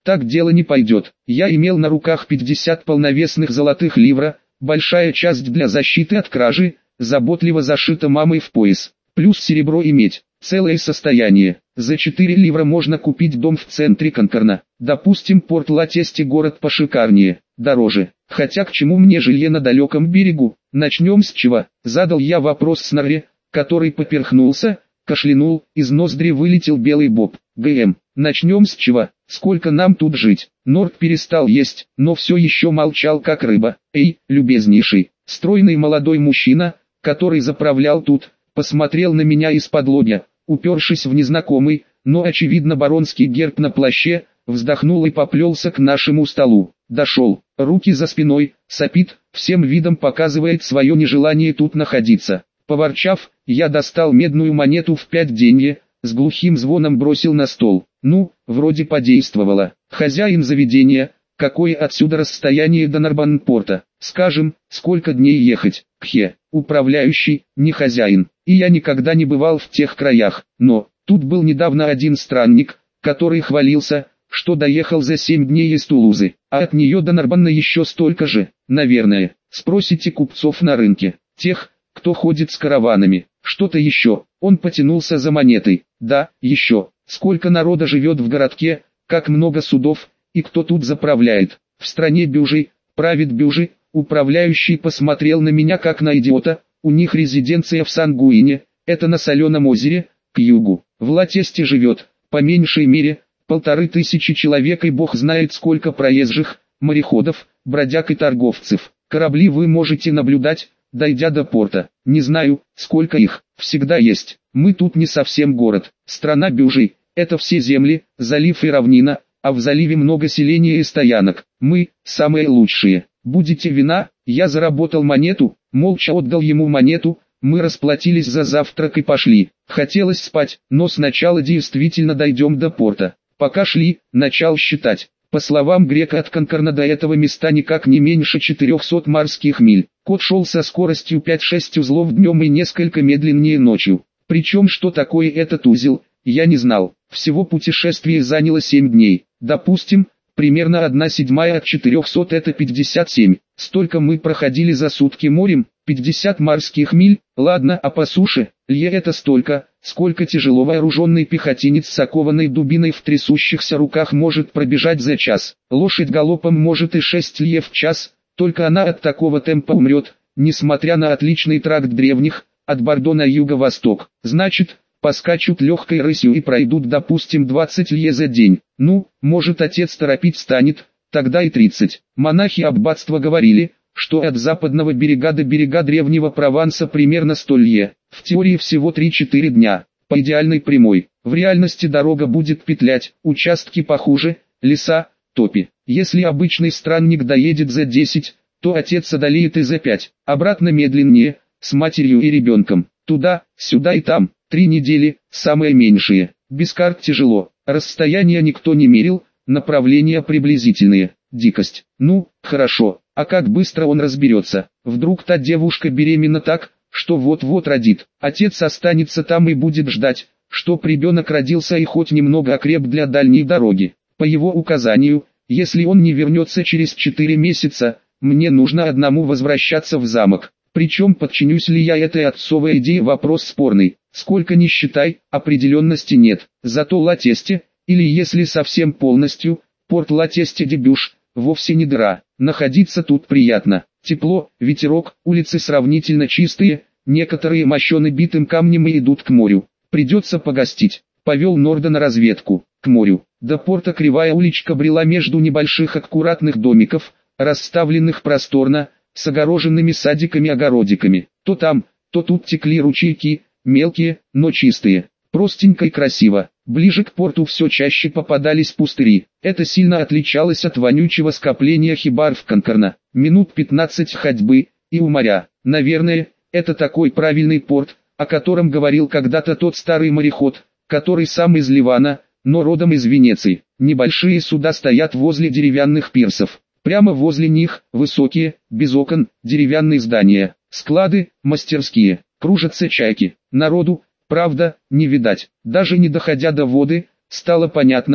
Так дело не пойдет. Я имел на руках 50 полновесных золотых ливра, большая часть для защиты от кражи, заботливо зашита мамой в пояс, плюс серебро и медь. Целое состояние. За 4 ливра можно купить дом в центре Конкорна. Допустим, Порт-Ла-Тесте город пошикарнее, дороже. Хотя к чему мне жилье на далеком берегу? Начнем с чего? Задал я вопрос Снорри, который поперхнулся, кашлянул, из ноздри вылетел белый боб. ГМ. Начнем с чего? Сколько нам тут жить? Норд перестал есть, но все еще молчал как рыба. Эй, любезнейший, стройный молодой мужчина, который заправлял тут, посмотрел на меня из-под упершись в незнакомый, но очевидно баронский герб на плаще, вздохнул и поплелся к нашему столу. Дошел, руки за спиной, сопит, всем видом показывает свое нежелание тут находиться. Поворчав, я достал медную монету в 5 денье, с глухим звоном бросил на стол. Ну, вроде подействовало. Хозяин заведения, какое отсюда расстояние до Нарбанпорта? Скажем, сколько дней ехать? Кхе, управляющий, не хозяин. И я никогда не бывал в тех краях. Но, тут был недавно один странник, который хвалился, что доехал за 7 дней из Тулузы, а от нее до Нарбанна еще столько же, наверное. Спросите купцов на рынке, тех, кто ходит с караванами. Что-то еще. Он потянулся за монетой. Да, еще. Сколько народа живет в городке, как много судов, и кто тут заправляет. В стране бюжи, правит бюжи. Управляющий посмотрел на меня как на идиота. У них резиденция в Сангуине, это на Соленом озере, к югу. В Ла-Тесте живет, по меньшей мере, 1500 человек и бог знает сколько проезжих, мореходов, бродяг и торговцев. Корабли вы можете наблюдать, дойдя до порта. Не знаю, сколько их, всегда есть. Мы тут не совсем город, страна бюжей, это все земли, залив и равнина, а в заливе много селений и стоянок. Мы, самые лучшие. Будете вина? Я заработал монету, молча отдал ему монету, мы расплатились за завтрак и пошли. Хотелось спать, но сначала действительно дойдем до порта. Пока шли, начал считать. По словам грека, от Конкорна до этого места никак не меньше 400 морских миль. Кот шел со скоростью 5-6 узлов днем и несколько медленнее ночью. Причем что такое этот узел, я не знал. Всего путешествие заняло 7 дней. Допустим, примерно 1/7 от 400 это 57. Столько мы проходили за сутки морем, 50 морских миль. Ладно, а по суше, лье это столько, сколько тяжело вооруженный пехотинец с окованной дубиной в трясущихся руках может пробежать за час. Лошадь галопом может и 6 лье в час, только она от такого темпа умрет, несмотря на отличный тракт древних, от Бордо на юго-восток. Значит, поскачут легкой рысью и пройдут, допустим, 20 лье за день. Ну, может отец торопить станет, тогда и 30. Монахи аббатства говорили, что от западного берега до берега древнего Прованса примерно 100 лье. В теории всего 3-4 дня, по идеальной прямой. В реальности дорога будет петлять, участки похуже, леса, топи. Если обычный странник доедет за 10, то отец одолеет и за 5. Обратно медленнее, с матерью и ребенком. Туда, сюда и там, 3 недели, самые меньшие. Без карт тяжело, расстояния никто не мерил, направления приблизительные. Дикость. Ну, хорошо, а как быстро он разберется? Вдруг та девушка беременна так, что вот-вот родит. Отец останется там и будет ждать, чтоб ребенок родился и хоть немного окреп для дальней дороги. По его указанию, если он не вернется через 4 месяца, мне нужно одному возвращаться в замок. Причем подчинюсь ли я этой отцовой идее, вопрос спорный. Сколько ни считай, определенности нет. Зато Ла-Тесте, или если совсем полностью, порт Ла-Тесте де Бюж, вовсе не дыра. Находиться тут приятно. Тепло, ветерок, улицы сравнительно чистые, некоторые мощены битым камнем и идут к морю. Придется погостить. Повел Норда на разведку. К морю. До порта кривая уличка брела между небольших аккуратных домиков, расставленных просторно, с огороженными садиками-огородиками. То там, то тут текли ручейки, мелкие, но чистые. Простенько и красиво. Ближе к порту все чаще попадались пустыри. Это сильно отличалось от вонючего скопления хибар в Конкорна. Минут 15 ходьбы, и у моря. Наверное, это такой правильный порт, о котором говорил когда-то тот старый мореход, который сам из Ливана, но родом из Венеции. Небольшие суда стоят возле деревянных пирсов. Прямо возле них, высокие, без окон, деревянные здания, склады, мастерские, кружатся чайки. Народу, правда, не видать. Даже не доходя до воды, стало понятно,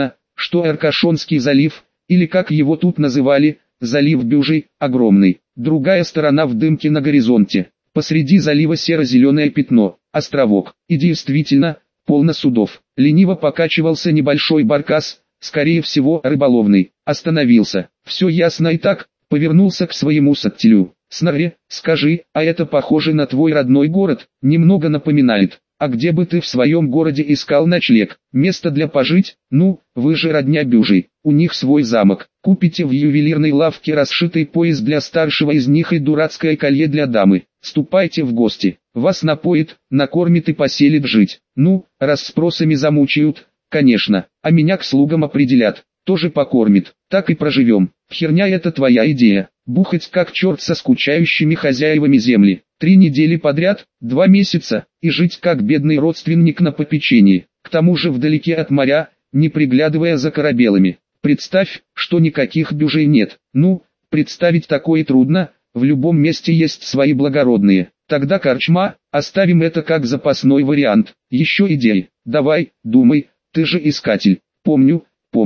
что Аркашонский залив, или как его тут называли, залив Бюжий, огромный. Другая сторона в дымке на горизонте. Посреди залива серо-зеленое пятно, островок. И действительно, полно судов. Лениво покачивался небольшой баркас, скорее всего рыболовный. Остановился. Все ясно и так, повернулся к своему саттелю. Снарри, скажи, а это похоже на твой родной город? Немного напоминает. А где бы ты в своем городе искал ночлег? Место для пожить? Ну, вы же родня Бюжий. У них свой замок. Купите в ювелирной лавке расшитый пояс для старшего из них и дурацкое колье для дамы. Ступайте в гости. Вас напоит, накормит и поселит жить. Ну, раз спросами замучают, конечно. А меня к слугам определят. Тоже покормит. Так и проживем. Херня это твоя идея. Бухать как черт со скучающими хозяевами земли. 3 недели подряд, 2 месяца, и жить как бедный родственник на попечении. К тому же вдалеке от моря, не приглядывая за корабелами. Представь, что никаких бюжей нет. Ну, представить такое трудно, в любом месте есть свои благородные. Тогда корчма, оставим это как запасной вариант. Еще идеи. Давай, думай, ты же искатель. Помню.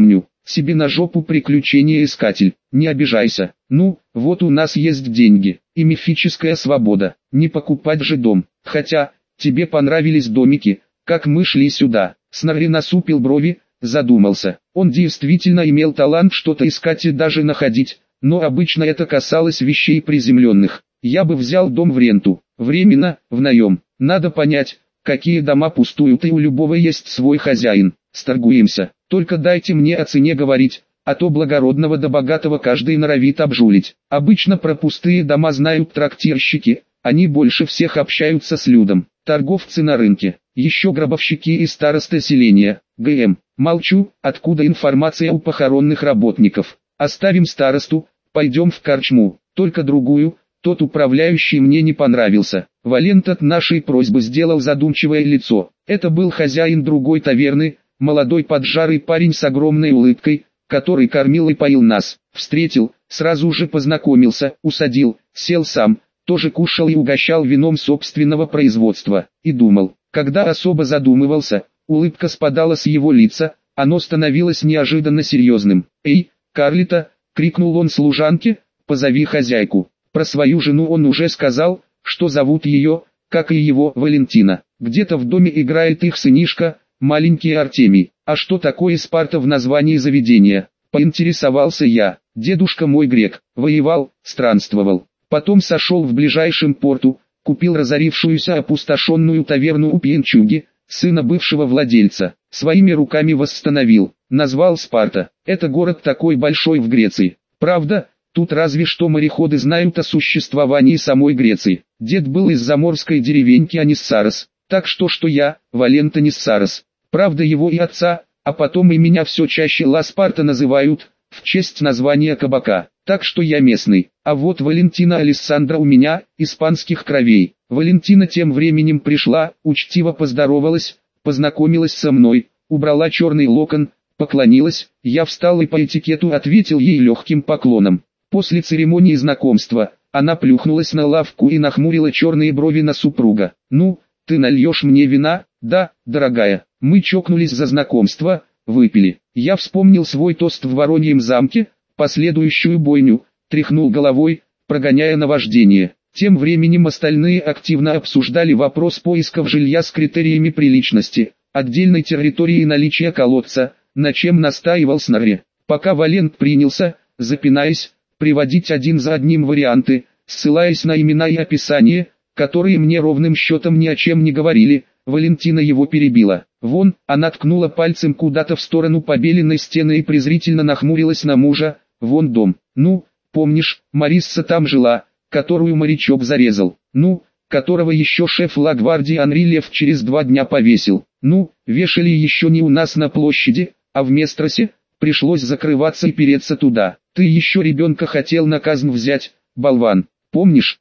Себе на жопу приключения искатель, не обижайся. Ну, вот у нас есть деньги, и мифическая свобода, не покупать же дом. Хотя, тебе понравились домики, как мы шли сюда. Снарри насупил брови, задумался. Он действительно имел талант что-то искать и даже находить, но обычно это касалось вещей приземленных. Я бы взял дом в ренту, временно, в наем. Надо понять, какие дома пустуют, и у любого есть свой хозяин. Сторгуемся. Только дайте мне о цене говорить, а то благородного да богатого каждый норовит обжулить. Обычно про пустые дома знают трактирщики, они больше всех общаются с людом. Торговцы на рынке, еще гробовщики и староста селения. ГМ. Молчу, откуда информация у похоронных работников. Оставим старосту, пойдем в корчму, только другую. Тот управляющий мне не понравился. Валент от нашей просьбы сделал задумчивое лицо. Это был хозяин другой таверны, молодой поджарый парень с огромной улыбкой, который кормил и поил нас. Встретил, сразу же познакомился, усадил, сел сам, тоже кушал и угощал вином собственного производства. И думал, когда особо задумывался, улыбка спадала с его лица, оно становилось неожиданно серьезным. «Эй, Карлита!» — крикнул он служанке, «позови хозяйку». Про свою жену он уже сказал, что зовут ее, как и его, Валентина. Где-то в доме играет их сынишка, маленький Артемий. А что такое Спарта в названии заведения? Поинтересовался я. Дедушка мой грек, воевал, странствовал. Потом сошел в ближайшем порту, купил разорившуюся опустошенную таверну у Пьянчуги, сына бывшего владельца. Своими руками восстановил, назвал Спарта. Это город такой большой в Греции. Правда, тут разве что мореходы знают о существовании самой Греции. Дед был из заморской деревеньки Аниссарос, так что я, Валента Ниссарос. Правда его и отца, а потом и меня все чаще Ла Спарта называют, в честь названия кабака. Так что я местный. А вот Валентина Алессандра у меня, испанских кровей. Валентина тем временем пришла, учтиво поздоровалась, познакомилась со мной, убрала черный локон, поклонилась, я встал и по этикету ответил ей легким поклоном. После церемонии знакомства, она плюхнулась на лавку и нахмурила черные брови на супруга. «Ну, ты нальешь мне вина?» «Да, дорогая». Мы чокнулись за знакомство, выпили. Я вспомнил свой тост в Вороньем замке, последующую бойню, тряхнул головой, прогоняя наваждение. Тем временем остальные активно обсуждали вопрос поисков жилья с критериями приличности, отдельной территории и наличия колодца, на чем настаивал Снарри. Пока Валент принялся, запинаясь, приводить один за одним варианты, ссылаясь на имена и описания, которые мне ровным счетом ни о чем не говорили, Валентина его перебила. «Вон», она ткнула пальцем куда-то в сторону побеленной стены и презрительно нахмурилась на мужа, «вон дом. Ну, помнишь, Марисса там жила, которую морячок зарезал. Ну, которого еще шеф Ла-Гвардии Анри Лев через 2 дня повесил. Ну, вешали еще не у нас на площади, а в Местросе, пришлось закрываться и переться туда. Ты еще ребенка хотел на казнь взять, болван. Помнишь?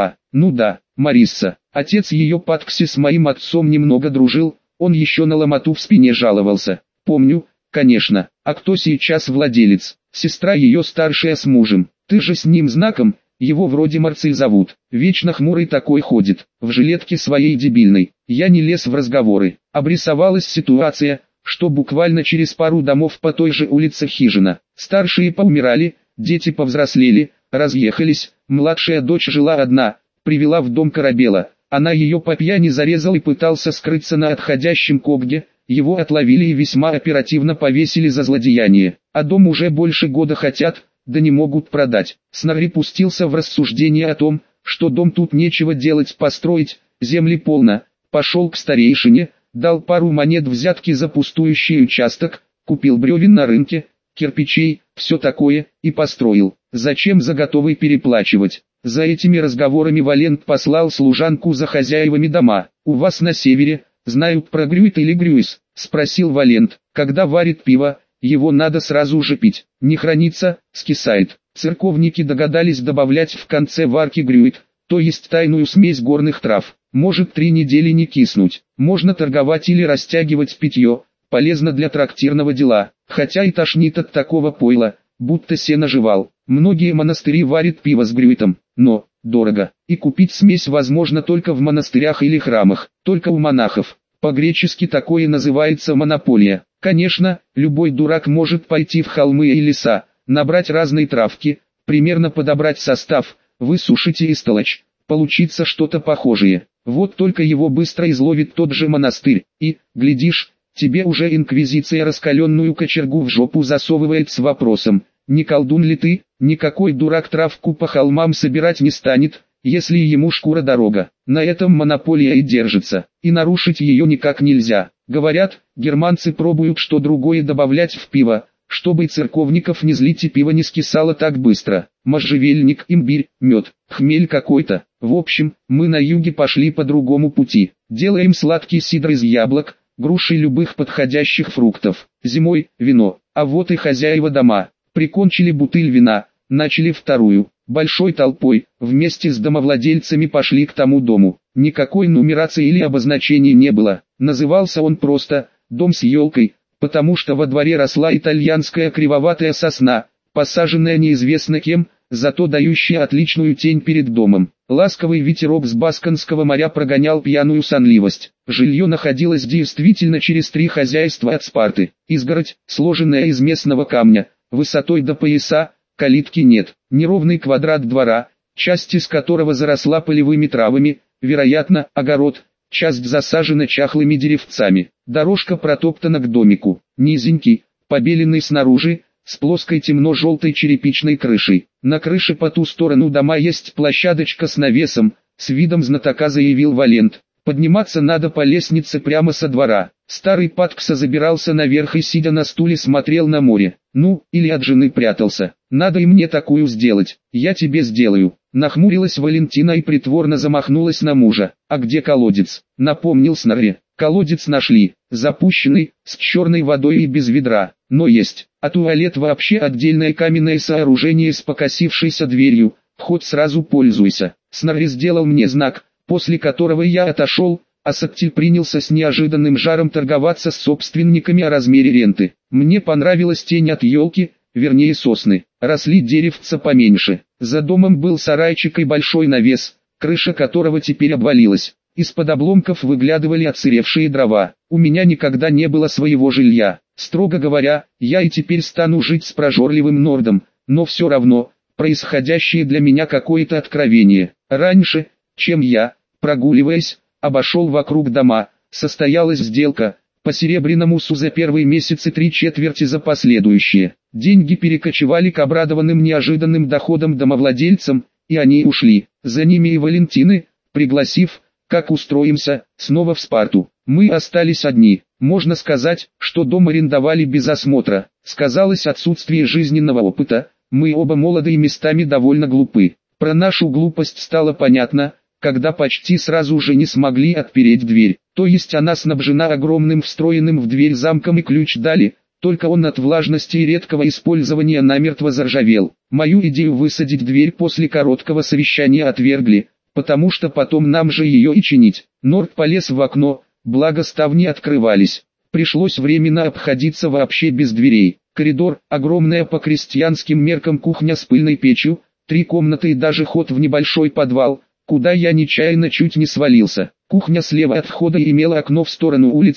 Ну да, Марисса. Отец ее Паткси с моим отцом немного дружил, он еще на ломоту в спине жаловался. Помню, конечно. А кто сейчас владелец? Сестра ее старшая с мужем. Ты же с ним знаком, его вроде Марций зовут. Вечно хмурый такой ходит, в жилетке своей дебильной. Я не лез в разговоры. Обрисовалась ситуация, что буквально через пару домов по той же улице хижина. Старшие поумирали, дети повзрослели, разъехались, младшая дочь жила одна, привела в дом Корабела. Она ее по пьяни зарезал и пытался скрыться на отходящем Когде, его отловили и весьма оперативно повесили за злодеяние. А дом уже больше года хотят, да не могут продать. Снарри пустился в рассуждение о том, что дом тут нечего делать, построить, земли полно. Пошел к старейшине, дал пару монет взятки за пустующий участок, купил бревен на рынке, кирпичей, все такое, и построил. Зачем за готовый переплачивать? За этими разговорами Валент послал служанку за хозяевами дома. «У вас на севере, знают про Грюит или Грюис?» – спросил Валент. «Когда варит пиво, его надо сразу же пить. Не хранится, скисает». Церковники догадались добавлять в конце варки Грюит, то есть тайную смесь горных трав. Может 3 недели не киснуть. Можно торговать или растягивать питье, полезно для трактирного дела. Хотя и тошнит от такого пойла, будто сено жевал. Многие монастыри варят пиво с Грюитом, но дорого. И купить смесь возможно только в монастырях или храмах, только у монахов. По-гречески такое называется монополия. Конечно, любой дурак может пойти в холмы и леса, набрать разные травки, примерно подобрать состав, высушить и истолочь. Получится что-то похожее. Вот только его быстро изловит тот же монастырь, и, глядишь, тебе уже инквизиция раскаленную кочергу в жопу засовывает с вопросом: не колдун ли ты? Никакой дурак травку по холмам собирать не станет, если ему шкура дорога. На этом монополия и держится, и нарушить ее никак нельзя. Говорят, германцы пробуют что другое добавлять в пиво, чтобы церковников не злить и пиво не скисало так быстро. Можжевельник, имбирь, мед, хмель какой-то. В общем, мы на юге пошли по другому пути. Делаем сладкий сидр из яблок, груши и любых подходящих фруктов. Зимой – вино. А вот и хозяева дома. Прикончили бутыль вина, начали вторую. Большой толпой, вместе с домовладельцами пошли к тому дому. Никакой нумерации или обозначений не было. Назывался он просто «дом с елкой», потому что во дворе росла итальянская кривоватая сосна, посаженная неизвестно кем, зато дающая отличную тень перед домом. Ласковый ветерок с Басканского моря прогонял пьяную сонливость. Жилье находилось действительно через 3 хозяйства от Спарты. Изгородь, сложенная из местного камня, высотой до пояса, калитки нет. Неровный квадрат двора, часть из которого заросла полевыми травами, вероятно, огород, часть засажена чахлыми деревцами. Дорожка протоптана к домику. Низенький, побеленный снаружи, с плоской темно-желтой черепичной крышей. На крыше по ту сторону дома есть площадочка с навесом, с видом знатока заявил Валент. Подниматься надо по лестнице прямо со двора. Старый Паткса забирался наверх и, сидя на стуле, смотрел на море. Ну, или от жены прятался. Надо и мне такую сделать. Я тебе сделаю. Нахмурилась Валентина и притворно замахнулась на мужа. А где колодец? Напомнил Снарри. Колодец нашли. Запущенный, с черной водой и без ведра. Но есть. А туалет вообще отдельное каменное сооружение с покосившейся дверью. Вход сразу пользуйся. Снарри сделал мне знак, после которого я отошел, а Саттиль принялся с неожиданным жаром торговаться с собственниками о размере ренты. Мне понравилась тень от елки, вернее сосны. Росли деревца поменьше. За домом был сарайчик и большой навес, крыша которого теперь обвалилась. Из-под обломков выглядывали отсыревшие дрова. У меня никогда не было своего жилья. Строго говоря, я и теперь стану жить с прожорливым нордом, но все равно, происходящее для меня какое-то откровение. Раньше, чем я, прогуливаясь, обошел вокруг дома, состоялась сделка, по серебряному су за первые месяцы 3/4 за последующие. Деньги перекочевали к обрадованным неожиданным доходам домовладельцам, и они ушли. За ними и Валентины, пригласив, как устроимся, снова в Спарту. Мы остались одни. Можно сказать, что дом арендовали без осмотра. Сказалось отсутствие жизненного опыта. Мы оба молоды и местами довольно глупы. Про нашу глупость стало понятно, когда почти сразу же не смогли отпереть дверь. То есть она снабжена огромным встроенным в дверь замком и ключ дали, только он от влажности и редкого использования намертво заржавел. Мою идею высадить дверь после короткого совещания отвергли, потому что потом нам же ее и чинить. Норд полез в окно, благо ставни открывались. Пришлось временно обходиться вообще без дверей. Коридор, огромная по крестьянским меркам кухня с пыльной печью, 3 комнаты и даже ход в небольшой подвал, куда я нечаянно чуть не свалился. Кухня слева от входа имела окно в сторону улицы,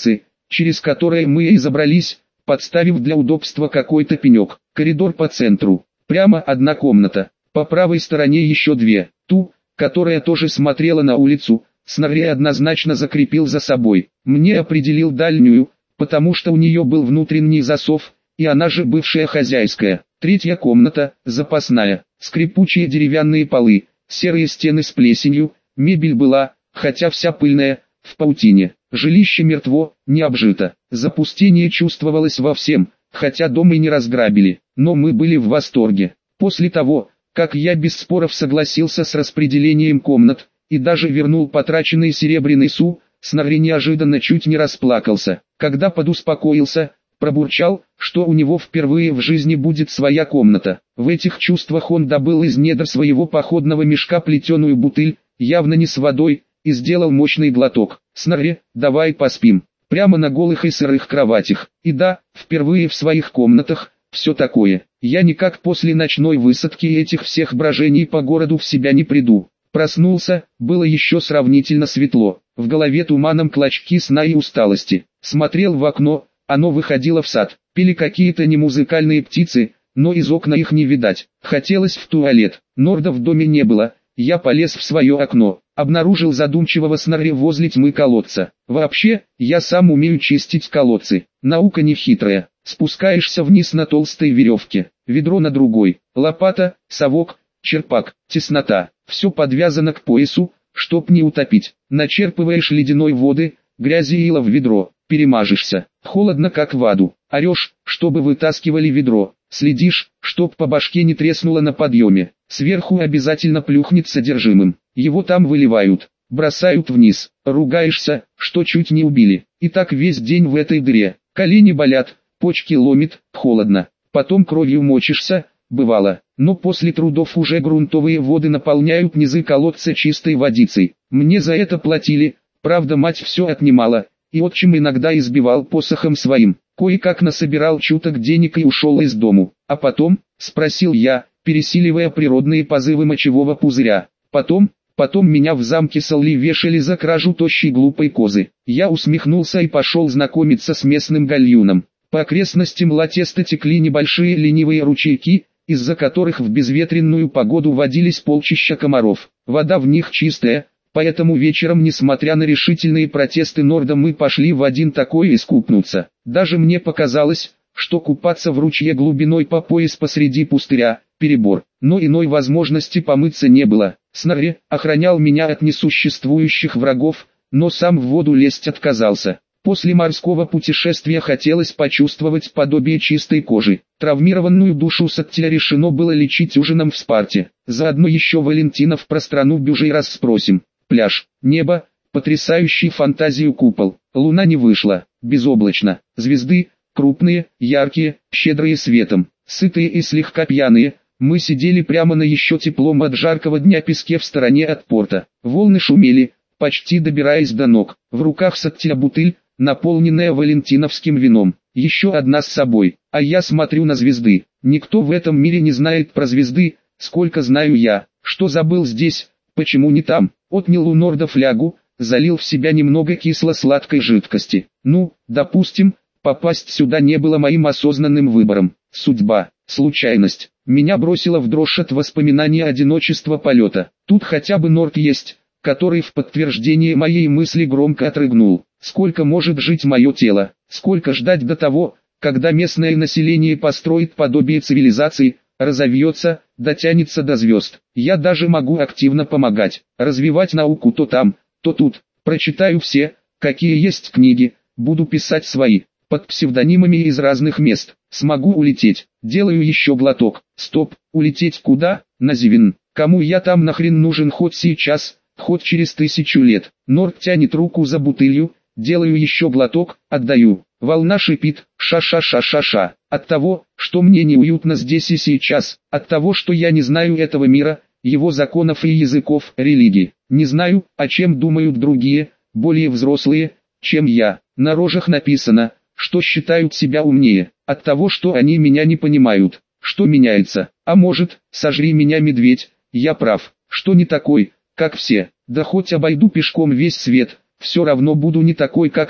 через которое мы и забрались, подставив для удобства какой-то пенек. Коридор по центру. Прямо одна комната. По правой стороне еще две. Ту, которая тоже смотрела на улицу, Снорри однозначно закрепил за собой. Мне определил дальнюю, потому что у нее был внутренний засов, и она же бывшая хозяйская. Третья комната, запасная, скрипучие деревянные полы, серые стены с плесенью, мебель была, хотя вся пыльная, в паутине. Жилище мертво, не обжито. Запустение чувствовалось во всем, хотя дом и не разграбили, но мы были в восторге. После того, как я без споров согласился с распределением комнат, и даже вернул потраченный серебряный су, Снорри неожиданно чуть не расплакался. Когда подуспокоился, пробурчал, что у него впервые в жизни будет своя комната. В этих чувствах он добыл из недр своего походного мешка плетеную бутыль, явно не с водой, и сделал мощный глоток. «Снорри, давай поспим, прямо на голых и сырых кроватях». И да, впервые в своих комнатах, все такое. Я никак после ночной высадки и этих всех брожений по городу в себя не приду. Проснулся, было еще сравнительно светло, в голове туманом клочки сна и усталости. Смотрел в окно, оно выходило в сад, пели какие-то немузыкальные птицы, но из окна их не видать. Хотелось в туалет, Норда в доме не было, я полез в свое окно, обнаружил задумчивого Снорри возле тьмы колодца. Вообще, я сам умею чистить колодцы, наука не хитрая. Спускаешься вниз на толстой веревке, ведро на другой, лопата, совок, черпак, теснота, все подвязано к поясу, чтоб не утопить. Начерпываешь ледяной воды, грязи и ила в ведро, перемажешься, холодно как в аду, орешь, чтобы вытаскивали ведро, следишь, чтоб по башке не треснуло на подъеме, сверху обязательно плюхнет содержимым, его там выливают, бросают вниз, ругаешься, что чуть не убили, и так весь день в этой дыре, колени болят, почки ломит, холодно, потом кровью мочишься, бывало, но после трудов уже грунтовые воды наполняют низы колодца чистой водицей. Мне за это платили, правда мать все отнимала, и отчим иногда избивал посохом своим. Кое-как насобирал чуток денег и ушел из дому. А потом, спросил я, пересиливая природные позывы мочевого пузыря. Потом меня в замке Салли вешали за кражу тощей глупой козы. Я усмехнулся и пошел знакомиться с местным гальюном. По окрестностям Латеста текли небольшие ленивые ручейки, из-за которых в безветренную погоду водились полчища комаров. Вода в них чистая, поэтому вечером, несмотря на решительные протесты Норда, мы пошли в один такой искупнуться. Даже мне показалось, что купаться в ручье глубиной по пояс посреди пустыря – перебор, но иной возможности помыться не было. Снорри охранял меня от несуществующих врагов, но сам в воду лезть отказался. После морского путешествия хотелось почувствовать подобие чистой кожи. Травмированную душу Саттиля решено было лечить ужином в Спарте. Заодно еще Валентинов про страну бюжей расспросим. Пляж, небо, потрясающий фантазию купол. Луна не вышла, безоблачно. Звезды, крупные, яркие, щедрые светом, сытые и слегка пьяные. Мы сидели прямо на еще теплом от жаркого дня песке в стороне от порта. Волны шумели, почти добираясь до ног. В руках Саттиля бутыль, наполненная валентиновским вином, еще одна с собой, а я смотрю на звезды. Никто в этом мире не знает про звезды, сколько знаю я. Что забыл здесь, почему не там? Отнял у Норда флягу, залил в себя немного кисло-сладкой жидкости. Ну, допустим, попасть сюда не было моим осознанным выбором. Судьба, случайность. Меня бросило в дрожь от воспоминания одиночества полета. Тут хотя бы Норд есть, который в подтверждение моей мысли громко отрыгнул. Сколько может жить мое тело? Сколько ждать до того, когда местное население построит подобие цивилизации, разовьется, дотянется до звезд? Я даже могу активно помогать, развивать науку то там, то тут. Прочитаю все, какие есть книги, буду писать свои, под псевдонимами из разных мест. Смогу улететь. Делаю еще глоток. Стоп, улететь куда? На Зивин. Кому я там нахрен нужен хоть сейчас, хоть через 1000 лет? Норд тянет руку за бутылью. Делаю еще глоток, отдаю. Волна шипит, ша-ша-ша-ша-ша. От того, что мне неуютно здесь и сейчас. От того, что я не знаю этого мира, его законов и языков, религии. Не знаю, о чем думают другие, более взрослые, чем я. На рожах написано, что считают себя умнее. От того, что они меня не понимают. Что меняется? А может, сожри меня, медведь, я прав. Что не такой, как все. Да хоть обойду пешком весь свет. Все равно буду не такой, как все.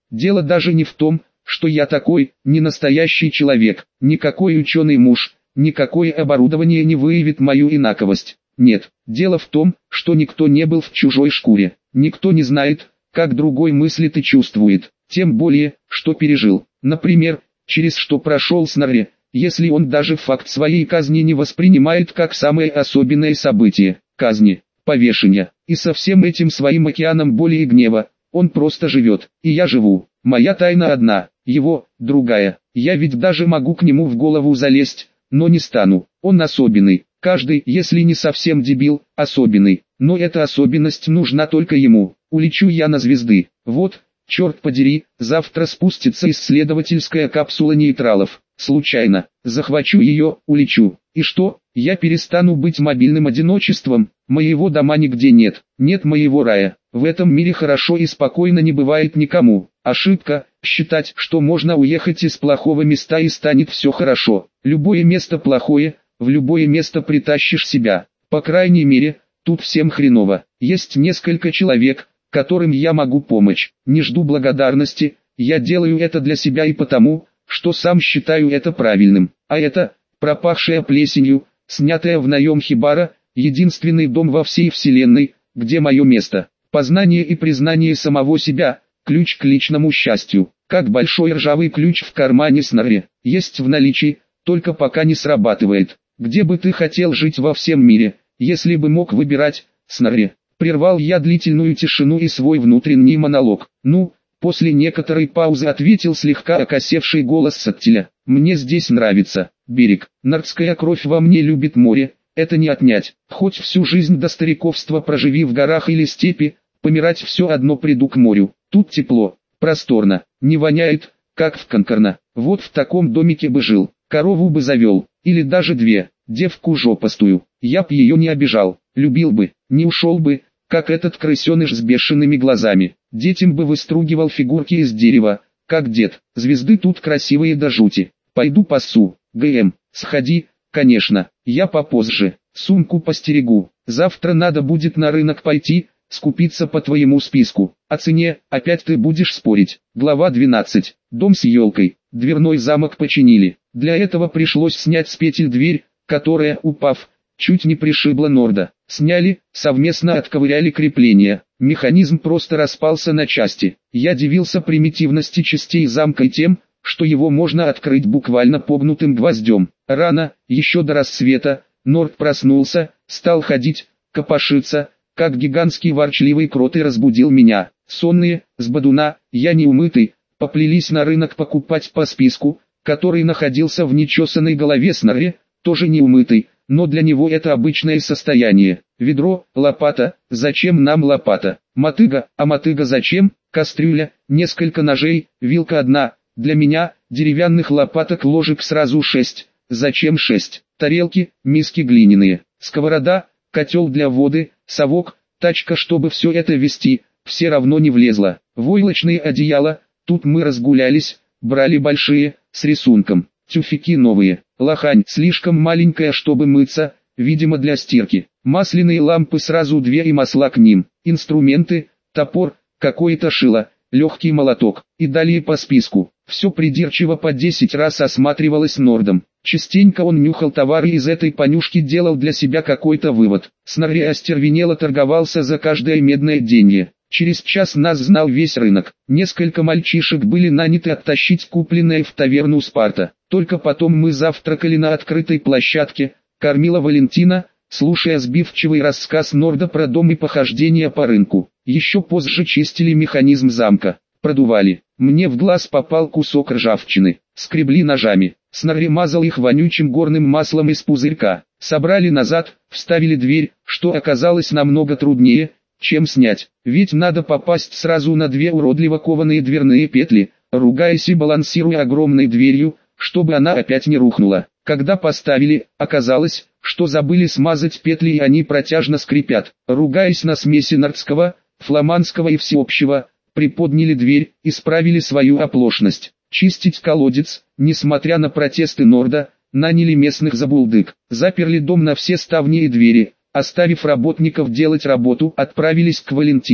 Дело даже не в том, что я такой, не настоящий человек, никакой ученый муж, никакое оборудование не выявит мою инаковость. Нет, дело в том, что никто не был в чужой шкуре, никто не знает, как другой мыслит и чувствует, тем более, что пережил. Например, через что прошел Снорри, если он даже факт своей казни не воспринимает как самое особенное событие, казни, повешения, и со всем этим своим океаном боли и гнева, он просто живет, и я живу. Моя тайна одна, его, другая. Я ведь даже могу к нему в голову залезть, но не стану. Он особенный, каждый, если не совсем дебил, особенный. Но эта особенность нужна только ему. Улечу я на звезды. Вот, черт подери, завтра спустится исследовательская капсула нейтралов. Случайно. Захвачу ее, улечу. И что, я перестану быть мобильным одиночеством? Моего дома нигде нет. Нет моего рая. В этом мире хорошо и спокойно не бывает никому. Ошибка – считать, что можно уехать из плохого места и станет все хорошо. Любое место плохое, в любое место притащишь себя. По крайней мере, тут всем хреново. Есть несколько человек, которым я могу помочь. Не жду благодарности, я делаю это для себя и потому, что сам считаю это правильным. А это, пропахшая плесенью, снятая в наем хибара, единственный дом во всей вселенной, где мое место. Познание и признание самого себя – ключ к личному счастью. Как большой ржавый ключ в кармане Снорри. Есть в наличии, только пока не срабатывает. Где бы ты хотел жить во всем мире, если бы мог выбирать, Снорри? Прервал я длительную тишину и свой внутренний монолог. Ну, после некоторой паузы ответил слегка окосевший голос Саттиля. Мне здесь нравится, берег. Нордская кровь во мне любит море, это не отнять. Хоть всю жизнь до стариковства проживи в горах или степи, помирать все одно приду к морю. Тут тепло, просторно, не воняет, как в Конкорно. Вот в таком домике бы жил, корову бы завел, или даже две, девку жопастую. Я б ее не обижал, любил бы, не ушел бы, как этот крысеныш с бешеными глазами. Детям бы выстругивал фигурки из дерева, как дед. Звезды тут красивые до жути. Пойду пасу. ГМ, сходи, конечно, я попозже, сумку постерегу. Завтра надо будет на рынок пойти, скупиться по твоему списку. О цене, опять ты будешь спорить. Глава 12. Дом с елкой. Дверной замок починили. Для этого пришлось снять с петель дверь, которая, упав, чуть не пришибла Норда. Сняли, совместно отковыряли крепления. Механизм просто распался на части. Я дивился примитивности частей замка и тем, что его можно открыть буквально погнутым гвоздем. Рано, еще до рассвета, Норд проснулся, стал ходить, копошиться, как гигантский ворчливый крот, и разбудил меня. Сонные, с бодуна, я неумытый, поплелись на рынок покупать по списку, который находился в нечесанной голове Снорри, тоже неумытый, но для него это обычное состояние. Ведро, лопата, зачем нам лопата? Мотыга, а мотыга зачем? Кастрюля, несколько ножей, вилка одна, для меня, деревянных лопаток ложек сразу 6, зачем 6? Тарелки, миски глиняные, сковорода, котел для воды, совок, тачка, чтобы все это вести, все равно не влезло. Войлочные одеяла, тут мы разгулялись, брали большие, с рисунком. Тюфяки новые, лохань слишком маленькая, чтобы мыться, видимо для стирки. Масляные лампы сразу 2 и масла к ним. Инструменты, топор, какое-то шило, легкий молоток. И далее по списку. Все придирчиво по 10 раз осматривалось Нордом. Частенько он нюхал товары и из этой понюшки делал для себя какой-то вывод. Снорри остервенело торговался за каждое медное денье. Через час нас знал весь рынок. Несколько мальчишек были наняты оттащить купленное в таверну Спарта. Только потом мы завтракали на открытой площадке, кормила Валентина, слушая сбивчивый рассказ Норда про дом и похождения по рынку. Еще позже чистили механизм замка, продували. Мне в глаз попал кусок ржавчины. Скребли ножами. Снорри мазал их вонючим горным маслом из пузырька. Собрали назад, вставили дверь, что оказалось намного труднее, чем снять. Ведь надо попасть сразу на 2 уродливо кованые дверные петли, ругаясь и балансируя огромной дверью, чтобы она опять не рухнула. Когда поставили, оказалось, что забыли смазать петли, и они протяжно скрипят. Ругаясь на смеси нордского, фламандского и всеобщего, приподняли дверь, исправили свою оплошность. Чистить колодец, несмотря на протесты Норда, наняли местных забулдык. Заперли дом на все ставни и двери. Оставив работников делать работу, отправились к Валентинам.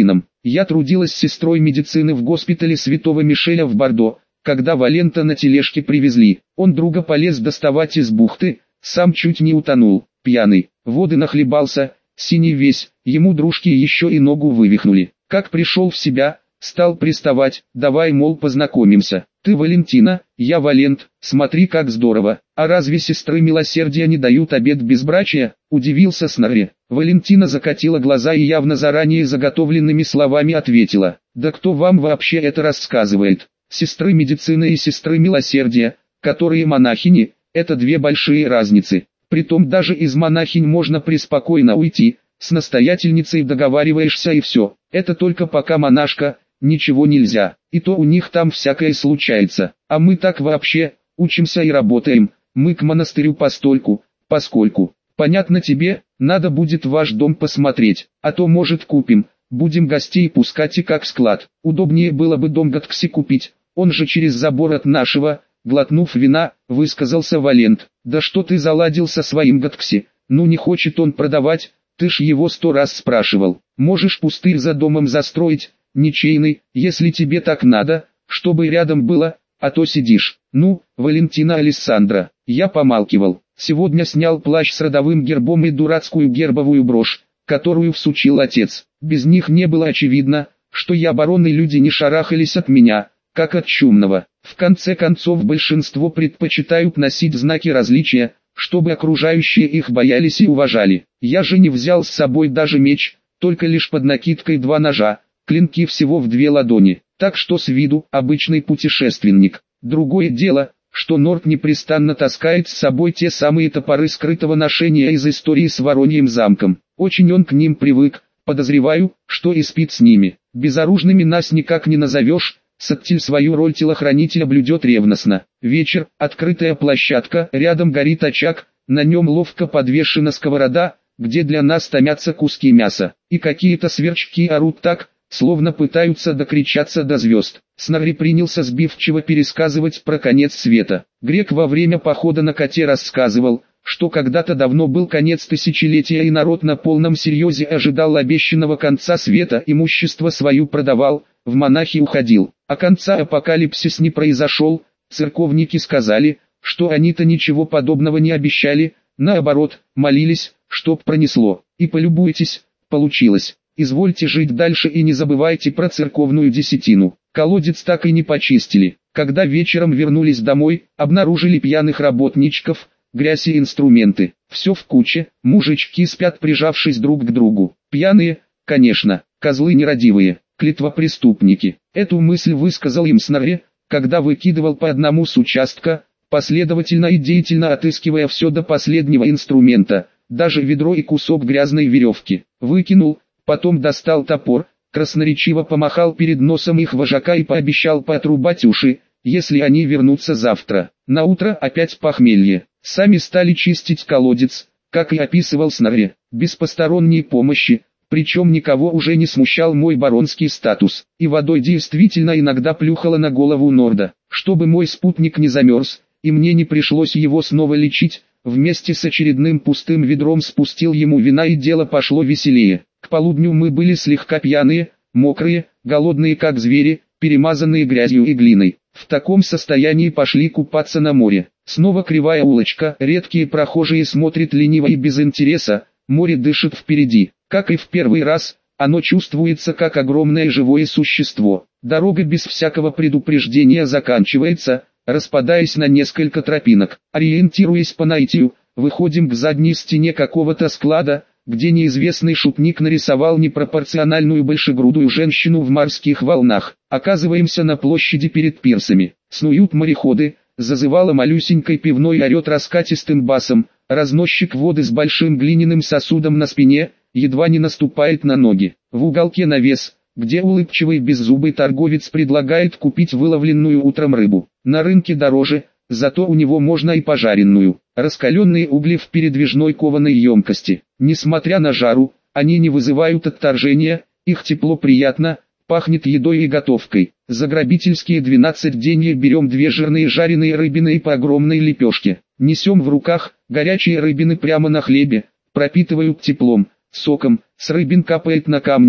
Я трудилась сестрой медицины в госпитале Святого Мишеля в Бордо, когда Валента на тележке привезли. Он друга полез доставать из бухты, сам чуть не утонул, пьяный, воды нахлебался, синий весь, ему дружки еще и ногу вывихнули. Как пришел в себя, стал приставать, давай, мол, познакомимся. Ты Валентина, я Валент, смотри как здорово. А разве сестры милосердия не дают обет безбрачия? Удивился Снорри. Валентина закатила глаза и явно заранее заготовленными словами ответила. Да кто вам вообще это рассказывает? Сестры медицины и сестры милосердия, которые монахини, это две большие разницы. Притом даже из монахинь можно преспокойно уйти, с настоятельницей договариваешься и все. Это только пока монашка, ничего нельзя, и то у них там всякое случается. А мы так вообще, учимся и работаем, мы к монастырю постольку, поскольку. Понятно тебе, надо будет ваш дом посмотреть, а то может купим, будем гостей пускать и как склад. Удобнее было бы дом Гаткси купить, он же через забор от нашего. Глотнув вина, высказался Валент. Да что ты заладил со своим Гаткси, ну не хочет он продавать, ты ж его 100 раз спрашивал. Можешь пустырь за домом застроить, ничейный, если тебе так надо, чтобы рядом было, а то сидишь. Ну, Валентина Алессандра, я помалкивал. Сегодня снял плащ с родовым гербом и дурацкую гербовую брошь, которую всучил отец. Без них не было очевидно, что я барон и люди не шарахались от меня, как от чумного. В конце концов большинство предпочитают носить знаки различия, чтобы окружающие их боялись и уважали. Я же не взял с собой даже меч, только лишь под накидкой 2 ножа, клинки всего в 2 ладони, так что с виду обычный путешественник. Другое дело, что Норт непрестанно таскает с собой те самые топоры скрытого ношения из истории с Вороньим замком. Очень он к ним привык, подозреваю, что и спит с ними. Безоружными нас никак не назовешь. Саттиль свою роль телохранителя блюдет ревностно. Вечер, открытая площадка, рядом горит очаг, на нем ловко подвешена сковорода, где для нас томятся куски мяса. И какие-то сверчки орут так, словно пытаются докричаться до звезд. Снорри принялся сбивчиво пересказывать про конец света. Грек во время похода на коте рассказывал, что когда-то давно был конец тысячелетия и народ на полном серьезе ожидал обещанного конца света, имущество свое продавал, в монахи уходил. А конца апокалипсис не произошел, церковники сказали, что они-то ничего подобного не обещали, наоборот, молились, чтоб пронесло. И полюбуйтесь, получилось. Извольте жить дальше и не забывайте про церковную десятину. Колодец так и не почистили. Когда вечером вернулись домой, обнаружили пьяных работничков, грязь и инструменты. Все в куче, мужички спят прижавшись друг к другу. Пьяные, конечно, козлы нерадивые, клетвопреступники. Эту мысль высказал им Снорри, когда выкидывал по одному с участка, последовательно и деятельно отыскивая все до последнего инструмента, даже ведро и кусок грязной веревки. Выкинул, потом достал топор, красноречиво помахал перед носом их вожака и пообещал поотрубать уши, если они вернутся завтра. Наутро опять похмелье. Сами стали чистить колодец, как и описывал Снорри, без посторонней помощи, причем никого уже не смущал мой баронский статус, и водой действительно иногда плюхало на голову Норда, чтобы мой спутник не замерз, и мне не пришлось его снова лечить, вместе с очередным пустым ведром спустил ему вина и дело пошло веселее. К полудню мы были слегка пьяные, мокрые, голодные как звери, перемазанные грязью и глиной. В таком состоянии пошли купаться на море. Снова кривая улочка, редкие прохожие смотрят лениво и без интереса, море дышит впереди. Как и в первый раз, оно чувствуется как огромное живое существо. Дорога без всякого предупреждения заканчивается, распадаясь на несколько тропинок. Ориентируясь по наитию, выходим к задней стене какого-то склада, где неизвестный шутник нарисовал непропорциональную большегрудую женщину в морских волнах. Оказываемся на площади перед пирсами. Снуют мореходы, зазывало малюсенькой пивной орет раскатистым басом, разносчик воды с большим глиняным сосудом на спине, едва не наступает на ноги. В уголке навес, где улыбчивый беззубый торговец предлагает купить выловленную утром рыбу. На рынке дороже, зато у него можно и пожаренную. Раскаленные угли в передвижной кованой емкости. Несмотря на жару, они не вызывают отторжения, их тепло приятно, пахнет едой и готовкой. За грабительские 12 денег берем 2 жирные жареные рыбины и по огромной лепешке. Несем в руках, горячие рыбины прямо на хлебе, пропитывают теплом, соком, с рыбин капает на камни,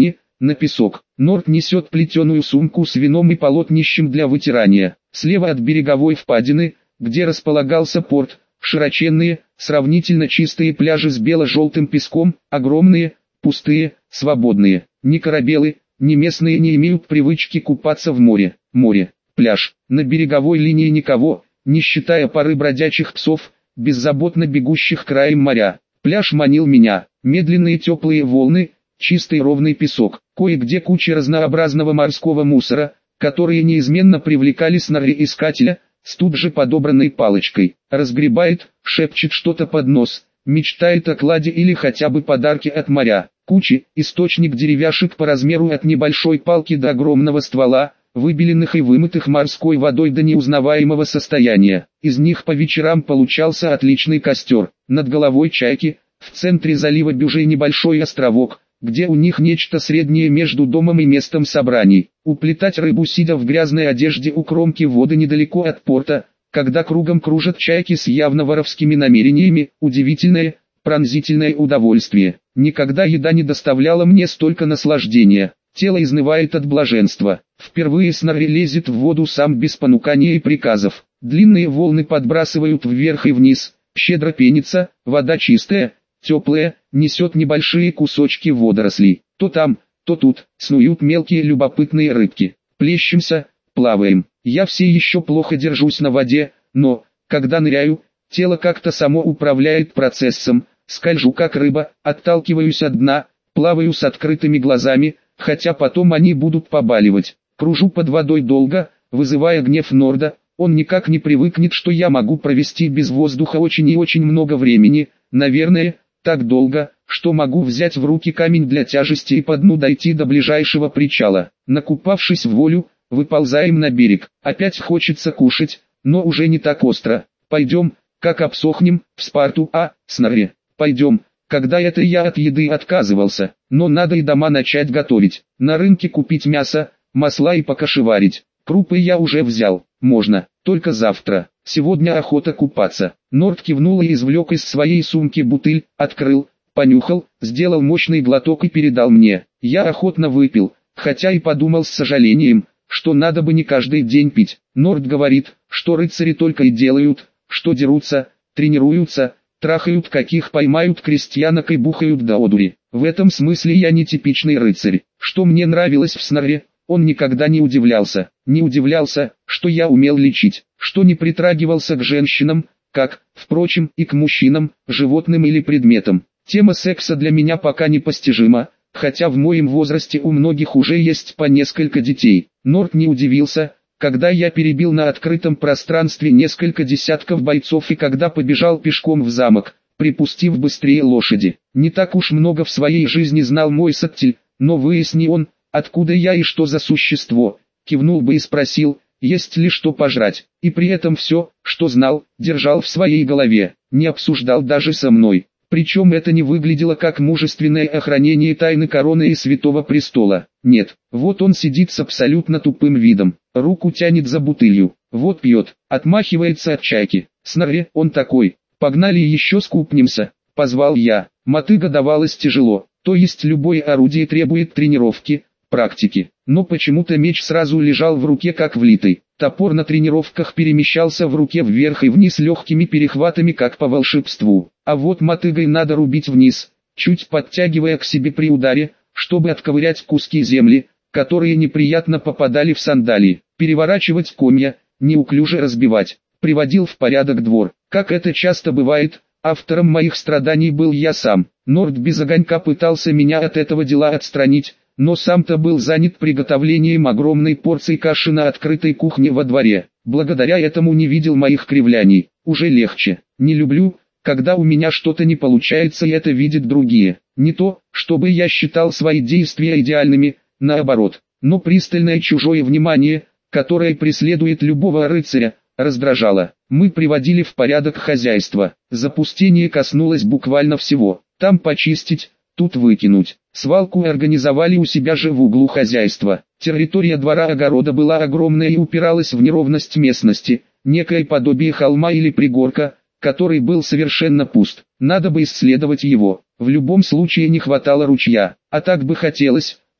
на песок. Норд несет плетеную сумку с вином и полотнищем для вытирания. Слева от береговой впадины, где располагался порт, широченные, сравнительно чистые пляжи с бело-желтым песком, огромные, пустые, свободные. Ни корабелы, ни местные не имеют привычки купаться в море. Море, пляж. На береговой линии никого, не считая пары бродячих псов, беззаботно бегущих краем моря. Пляж манил меня. Медленные теплые волны, чистый ровный песок, кое-где куча разнообразного морского мусора, которые неизменно привлекали снорреискателя, с тут же подобранной палочкой. Разгребает, шепчет что-то под нос, мечтает о кладе или хотя бы подарке от моря. Кучи, источник деревяшек по размеру от небольшой палки до огромного ствола, выбеленных и вымытых морской водой до неузнаваемого состояния. Из них по вечерам получался отличный костер. Над головой чайки, в центре залива Бюжей небольшой островок, где у них нечто среднее между домом и местом собраний. Уплетать рыбу сидя в грязной одежде у кромки воды недалеко от порта, когда кругом кружат чайки с явно воровскими намерениями, удивительное, пронзительное удовольствие. Никогда еда не доставляла мне столько наслаждения. Тело изнывает от блаженства. Впервые Снорри лезет в воду сам без понукания и приказов. Длинные волны подбрасывают вверх и вниз, щедро пенится, вода чистая, теплая, несет небольшие кусочки водорослей. То там, то тут, снуют мелкие любопытные рыбки. Плещемся, плаваем. Я все еще плохо держусь на воде, но, когда ныряю, тело как-то само управляет процессом, скольжу как рыба, отталкиваюсь от дна, плаваю с открытыми глазами, хотя потом они будут побаливать. Кружу под водой долго, вызывая гнев Норда, он никак не привыкнет, что я могу провести без воздуха очень и очень много времени, наверное, так долго, что могу взять в руки камень для тяжести и по дну дойти до ближайшего причала. Накупавшись в волю, выползаем на берег. Опять хочется кушать, но уже не так остро. Пойдем, как обсохнем, в Спарту, Снорри. Пойдем. Когда это я от еды отказывался, но надо и дома начать готовить. На рынке купить мясо, масла и покашеварить. Крупы я уже взял, можно, только завтра. Сегодня охота купаться. Норд кивнул и извлек из своей сумки бутыль, открыл, понюхал, сделал мощный глоток и передал мне. Я охотно выпил, хотя и подумал с сожалением, что надо бы не каждый день пить. Норд говорит, что рыцари только и делают, что дерутся, тренируются, трахают каких поймают крестьянок и бухают до одури. В этом смысле я не типичный рыцарь. Что мне нравилось в Снорре, он никогда не удивлялся. Не удивлялся, что я умел лечить, что не притрагивался к женщинам, как, впрочем, и к мужчинам, животным или предметам. Тема секса для меня пока непостижима, хотя в моем возрасте у многих уже есть по несколько детей. Норд не удивился, когда я перебил на открытом пространстве несколько десятков бойцов и когда побежал пешком в замок, припустив быстрее лошади. Не так уж много в своей жизни знал мой Саттиль, но выясни он, откуда я и что за существо, кивнул бы и спросил, есть ли что пожрать, и при этом все, что знал, держал в своей голове, не обсуждал даже со мной. Причем это не выглядело как мужественное охранение тайны короны и святого престола. Нет, вот он сидит с абсолютно тупым видом, руку тянет за бутылью, вот пьет, отмахивается от чайки. Снорри, он такой, погнали еще скупнемся, позвал я. Мотыга давалась тяжело, то есть любое орудие требует тренировки, практики. Но почему-то меч сразу лежал в руке как влитый. Топор на тренировках перемещался в руке вверх и вниз легкими перехватами как по волшебству. А вот мотыгой надо рубить вниз, чуть подтягивая к себе при ударе, чтобы отковырять куски земли, которые неприятно попадали в сандалии. Переворачивать комья, неуклюже разбивать. Приводил в порядок двор. Как это часто бывает, автором моих страданий был я сам. Норд без огонька пытался меня от этого дела отстранить, но сам-то был занят приготовлением огромной порции каши на открытой кухне во дворе. Благодаря этому не видел моих кривляний. Уже легче. Не люблю, когда у меня что-то не получается и это видят другие. Не то, чтобы я считал свои действия идеальными, наоборот. Но пристальное чужое внимание, которое преследует любого рыцаря, раздражало. Мы приводили в порядок хозяйство. Запустение коснулось буквально всего. Там почистить, тут выкинуть. Свалку организовали у себя же в углу хозяйства. Территория двора-огорода была огромная и упиралась в неровность местности, некое подобие холма или пригорка, который был совершенно пуст. Надо бы исследовать его. В любом случае не хватало ручья. А так бы хотелось,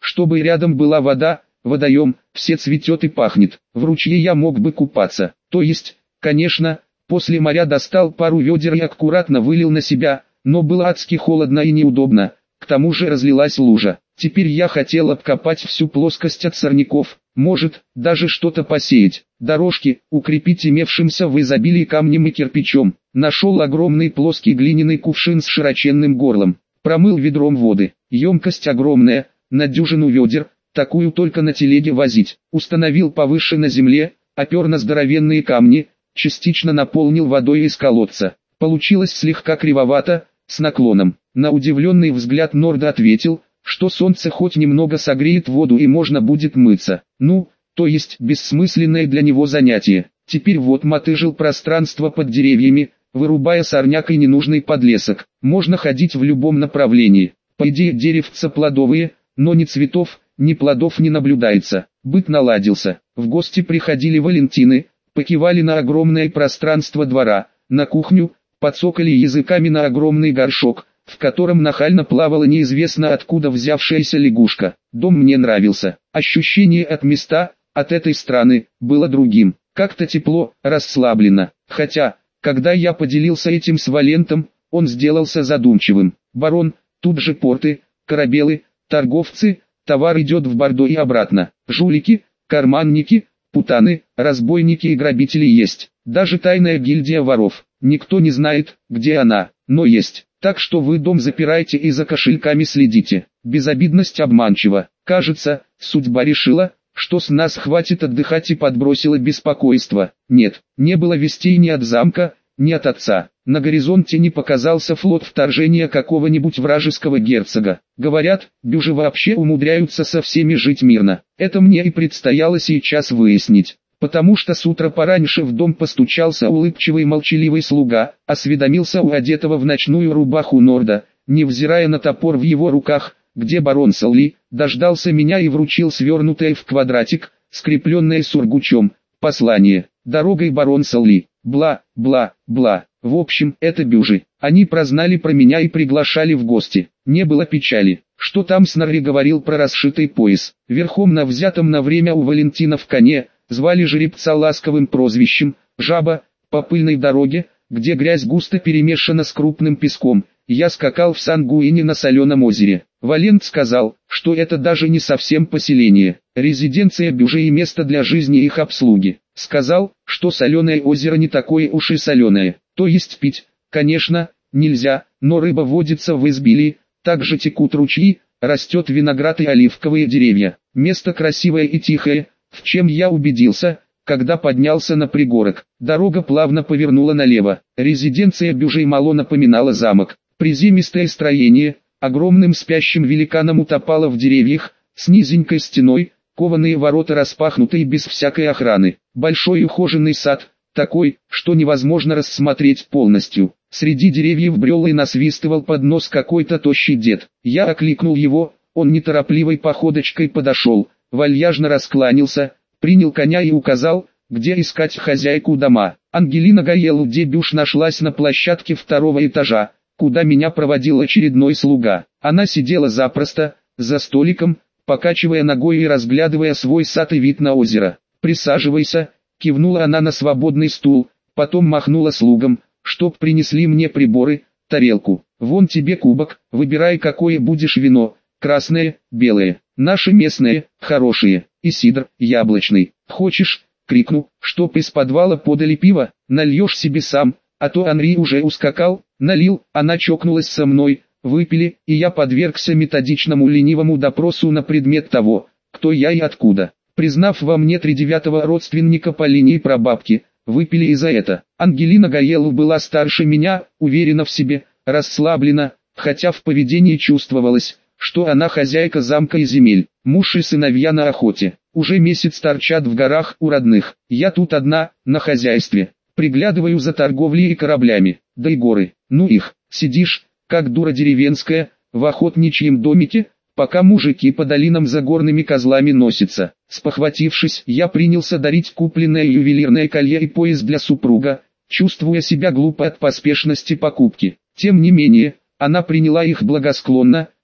чтобы рядом была вода, водоем, все цветет и пахнет. В ручье я мог бы купаться. То есть, конечно, после моря достал пару ведер и аккуратно вылил на себя, но было адски холодно и неудобно, к тому же разлилась лужа. Теперь я хотел обкопать всю плоскость от сорняков, может, даже что-то посеять. Дорожки, укрепить имевшимся в изобилии камнем и кирпичом. Нашел огромный плоский глиняный кувшин с широченным горлом. Промыл ведром воды. Емкость огромная, на дюжину ведер, такую только на телеге возить. Установил повыше на земле, опер на здоровенные камни, частично наполнил водой из колодца. Получилось слегка кривовато, с наклоном. На удивленный взгляд Норда ответил, что солнце хоть немного согреет воду и можно будет мыться. Ну, то есть бессмысленное для него занятие. Теперь вот мотыжил пространство под деревьями, вырубая сорняк и ненужный подлесок. Можно ходить в любом направлении. По идее деревца плодовые, но ни цветов, ни плодов не наблюдается. Быт наладился. В гости приходили Валентины, покивали на огромное пространство двора, на кухню, подсокали языками на огромный горшок, в котором нахально плавала неизвестно откуда взявшаяся лягушка. Дом мне нравился. Ощущение от места, от этой страны, было другим. Как-то тепло, расслабленно. Хотя, когда я поделился этим с Валентом, он сделался задумчивым. Барон, тут же порты, корабелы, торговцы, товар идет в Бордо и обратно. Жулики, карманники, путаны, разбойники и грабители есть. Даже тайная гильдия воров. Никто не знает, где она, но есть. Так что вы дом запирайте и за кошельками следите. Безобидность обманчива. Кажется, судьба решила, что с нас хватит отдыхать и подбросила беспокойство. Нет, не было вестей ни от замка, ни от отца. На горизонте не показался флот вторжения какого-нибудь вражеского герцога. Говорят, бюжи вообще умудряются со всеми жить мирно. Это мне и предстояло сейчас выяснить. Потому что с утра пораньше в дом постучался улыбчивый молчаливый слуга, осведомился у одетого в ночную рубаху Норда, невзирая на топор в его руках, где барон Салли, дождался меня и вручил свернутое в квадратик, скрепленное сургучом, послание. Дорогой барон Салли, бла, бла, бла. В общем, это бюжи. Они прознали про меня и приглашали в гости. Не было печали. Что там Снорри говорил про расшитый пояс. Верхом на взятом на время у Валентина в коне, звали жеребца ласковым прозвищем «Жаба», по пыльной дороге, где грязь густо перемешана с крупным песком. Я скакал в Сан-Гуине на соленом озере. Валент сказал, что это даже не совсем поселение, резиденция бюжей и место для жизни их обслуги. Сказал, что соленое озеро не такое уж и соленое. То есть пить, конечно, нельзя, но рыба водится в изобилии, также текут ручьи, растет виноград и оливковые деревья. Место красивое и тихое, в чем я убедился, когда поднялся на пригорок. Дорога плавно повернула налево. Резиденция бюжей мало напоминала замок. Приземистое строение, огромным спящим великаном утопало в деревьях, с низенькой стеной, кованые ворота распахнутые без всякой охраны. Большой ухоженный сад, такой, что невозможно рассмотреть полностью. Среди деревьев брел и насвистывал под нос какой-то тощий дед. Я окликнул его, он неторопливой походочкой подошел, вальяжно раскланялся, принял коня и указал, где искать хозяйку дома. Ангелина Гаелу Дебюш нашлась на площадке второго этажа, куда меня проводил очередной слуга. Она сидела запросто, за столиком, покачивая ногой и разглядывая свой сад и вид на озеро. «Присаживайся», — кивнула она на свободный стул, потом махнула слугам, чтоб принесли мне приборы, тарелку. «Вон тебе кубок, выбирай какое будешь вино, красное, белое, наши местные, хорошие, и сидр, яблочный. Хочешь?» — крикну, «чтоб из подвала подали пиво, нальешь себе сам, а то Анри уже ускакал». Налил, она чокнулась со мной, выпили, и я подвергся методичному ленивому допросу на предмет того, кто я и откуда. Признав во мне тридевятого родственника по линии прабабки, выпили и за это. Ангелина Гаелу была старше меня, уверена в себе, расслаблена, хотя в поведении чувствовалось, что она хозяйка замка и земель. Муж и сыновья на охоте, уже месяц торчат в горах у родных. Я тут одна, на хозяйстве, приглядываю за торговлей и кораблями, да и горы. Ну их, сидишь, как дура деревенская, в охотничьем домике, пока мужики по долинам за горными козлами носятся. Спохватившись, я принялся дарить купленное ювелирное колье и пояс для супруга, чувствуя себя глупо от поспешности покупки. Тем не менее, она приняла их благосклонно,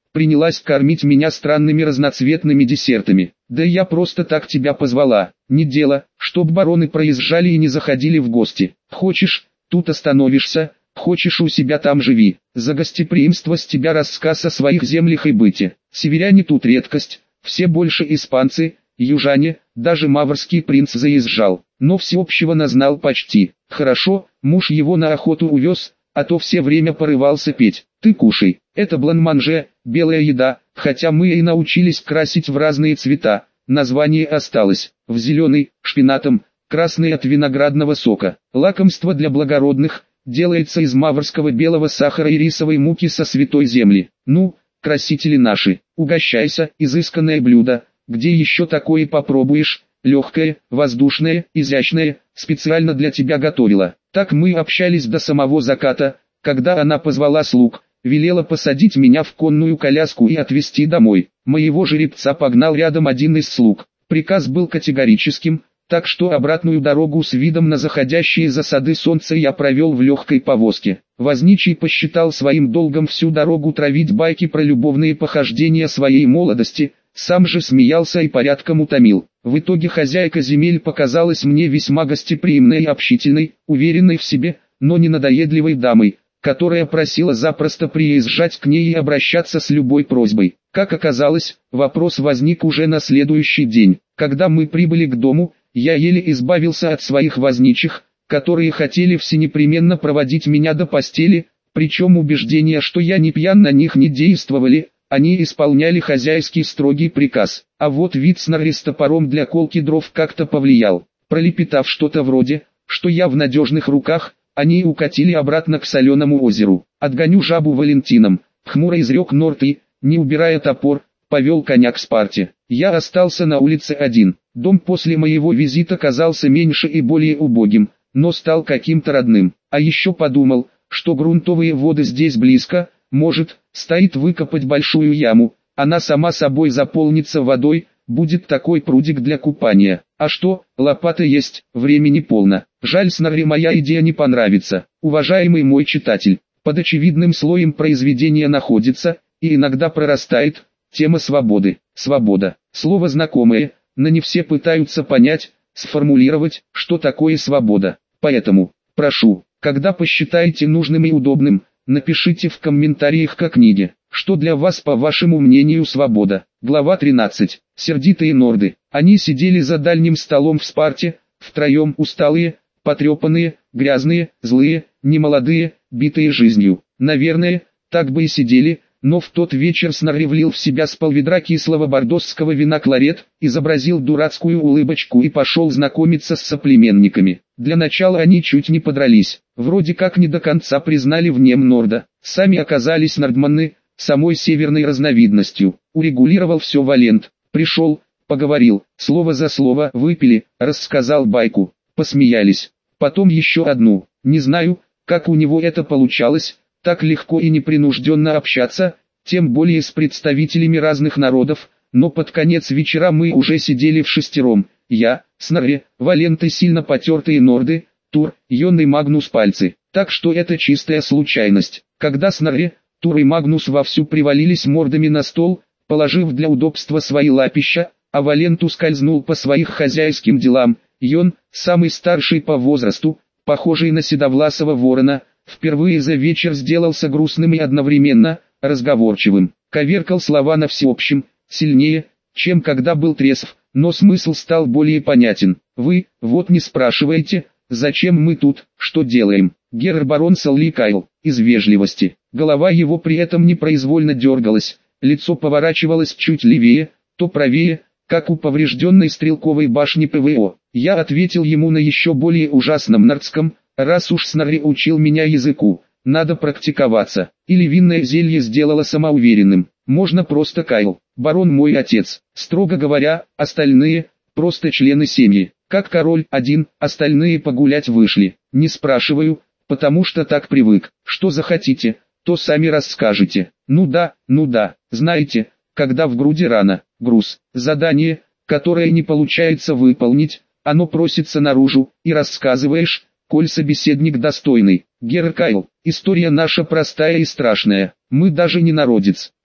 принялась кормить меня странными разноцветными десертами. Да я просто так тебя позвала, не дело, чтоб бароны проезжали и не заходили в гости. Хочешь, тут остановишься, хочешь у себя там живи. За гостеприимство с тебя рассказ о своих землях и быте. Северяне тут редкость, все больше испанцы, южане, даже маврский принц заезжал, но всеобщего назнал почти. Хорошо, муж его на охоту увез, а то все время порывался петь. Ты кушай, это бланманже, белая еда, хотя мы и научились красить в разные цвета, название осталось, в зеленый, шпинатом, красный от виноградного сока. Лакомство для благородных, делается из маврского белого сахара и рисовой муки со святой земли. Ну, красители наши, угощайся, изысканное блюдо, где еще такое попробуешь, легкое, воздушное, изящное, специально для тебя готовила. Так мы общались до самого заката, когда она позвала слуг, велела посадить меня в конную коляску и отвезти домой. Моего жеребца погнал рядом один из слуг. Приказ был категорическим, так что обратную дорогу с видом на заходящие за сады солнца я провел в легкой повозке. Возничий посчитал своим долгом всю дорогу травить байки про любовные похождения своей молодости, сам же смеялся и порядком утомил. В итоге хозяйка земель показалась мне весьма гостеприимной и общительной, уверенной в себе, но не надоедливой дамой, которая просила запросто приезжать к ней и обращаться с любой просьбой. Как оказалось, вопрос возник уже на следующий день. Когда мы прибыли к дому, я еле избавился от своих возничих, которые хотели всенепременно проводить меня до постели, причем убеждения, что я не пьян, на них не действовали. Они исполняли хозяйский строгий приказ, а вот вид снаряда с топором для колки дров как-то повлиял. Пролепетав что-то вроде, что я в надежных руках, они укатили обратно к соленому озеру. «Отгоню жабу Валентином», — хмуро изрек Норти, не убирая топор, повел коня к Спарте. Я остался на улице один. Дом после моего визита казался меньше и более убогим, но стал каким-то родным. А еще подумал, что грунтовые воды здесь близко. Может, стоит выкопать большую яму, она сама собой заполнится водой, будет такой прудик для купания. А что, лопата есть, времени полно. Жаль, снаряд моя идея не понравится. Уважаемый мой читатель, под очевидным слоем произведения находится, и иногда прорастает, тема свободы. Свобода. Слово знакомое, но не все пытаются понять, сформулировать, что такое свобода. Поэтому, прошу, когда посчитаете нужным и удобным, напишите в комментариях к книге, что для вас, по вашему мнению, свобода. Глава 13. Сердитые норды. Они сидели за дальним столом в Спарте, втроем, усталые, потрепанные, грязные, злые, немолодые, битые жизнью. Наверное, так бы и сидели, но в тот вечер снаряд влил в себя с полведра кислого бордосского вина кларет, изобразил дурацкую улыбочку и пошел знакомиться с соплеменниками. Для начала они чуть не подрались, вроде как не до конца признали в нем норда, сами оказались нордманы, самой северной разновидностью. Урегулировал все Валент, пришел, поговорил, слово за слово, выпили, рассказал байку, посмеялись, потом еще одну, не знаю, как у него это получалось, так легко и непринужденно общаться, тем более с представителями разных народов, но под конец вечера мы уже сидели вшестером, я, снаряд, Валент и сильно потертые норды, Тур, Йон и Магнус пальцы, так что это чистая случайность. Когда снаряд, Тур и Магнус вовсю привалились мордами на стол, положив для удобства свои лапища, а Валент ускользнул по своих хозяйским делам, Йон, самый старший по возрасту, похожий на седовласого ворона, впервые за вечер сделался грустным и одновременно разговорчивым. Коверкал слова на всеобщем, сильнее, чем когда был трезв, но смысл стал более понятен. Вы, вот не спрашиваете, зачем мы тут, что делаем. Герр-барон Салли Кайл, из вежливости. Голова его при этом непроизвольно дергалась, лицо поворачивалось чуть левее, то правее, как у поврежденной стрелковой башни ПВО. Я ответил ему на еще более ужасном нордском: раз уж снаряд учил меня языку, надо практиковаться. Или винное зелье сделало самоуверенным. Можно просто Кайл. Барон мой отец. Строго говоря, остальные – просто члены семьи. Как король один, остальные погулять вышли. Не спрашиваю, потому что так привык. Что захотите, то сами расскажете. Ну да, знаете, когда в груди рана, груз, задание, которое не получается выполнить, оно просится наружу, и рассказываешь, коль собеседник достойный. Герр Кайл, история наша простая и страшная. Мы даже не народец.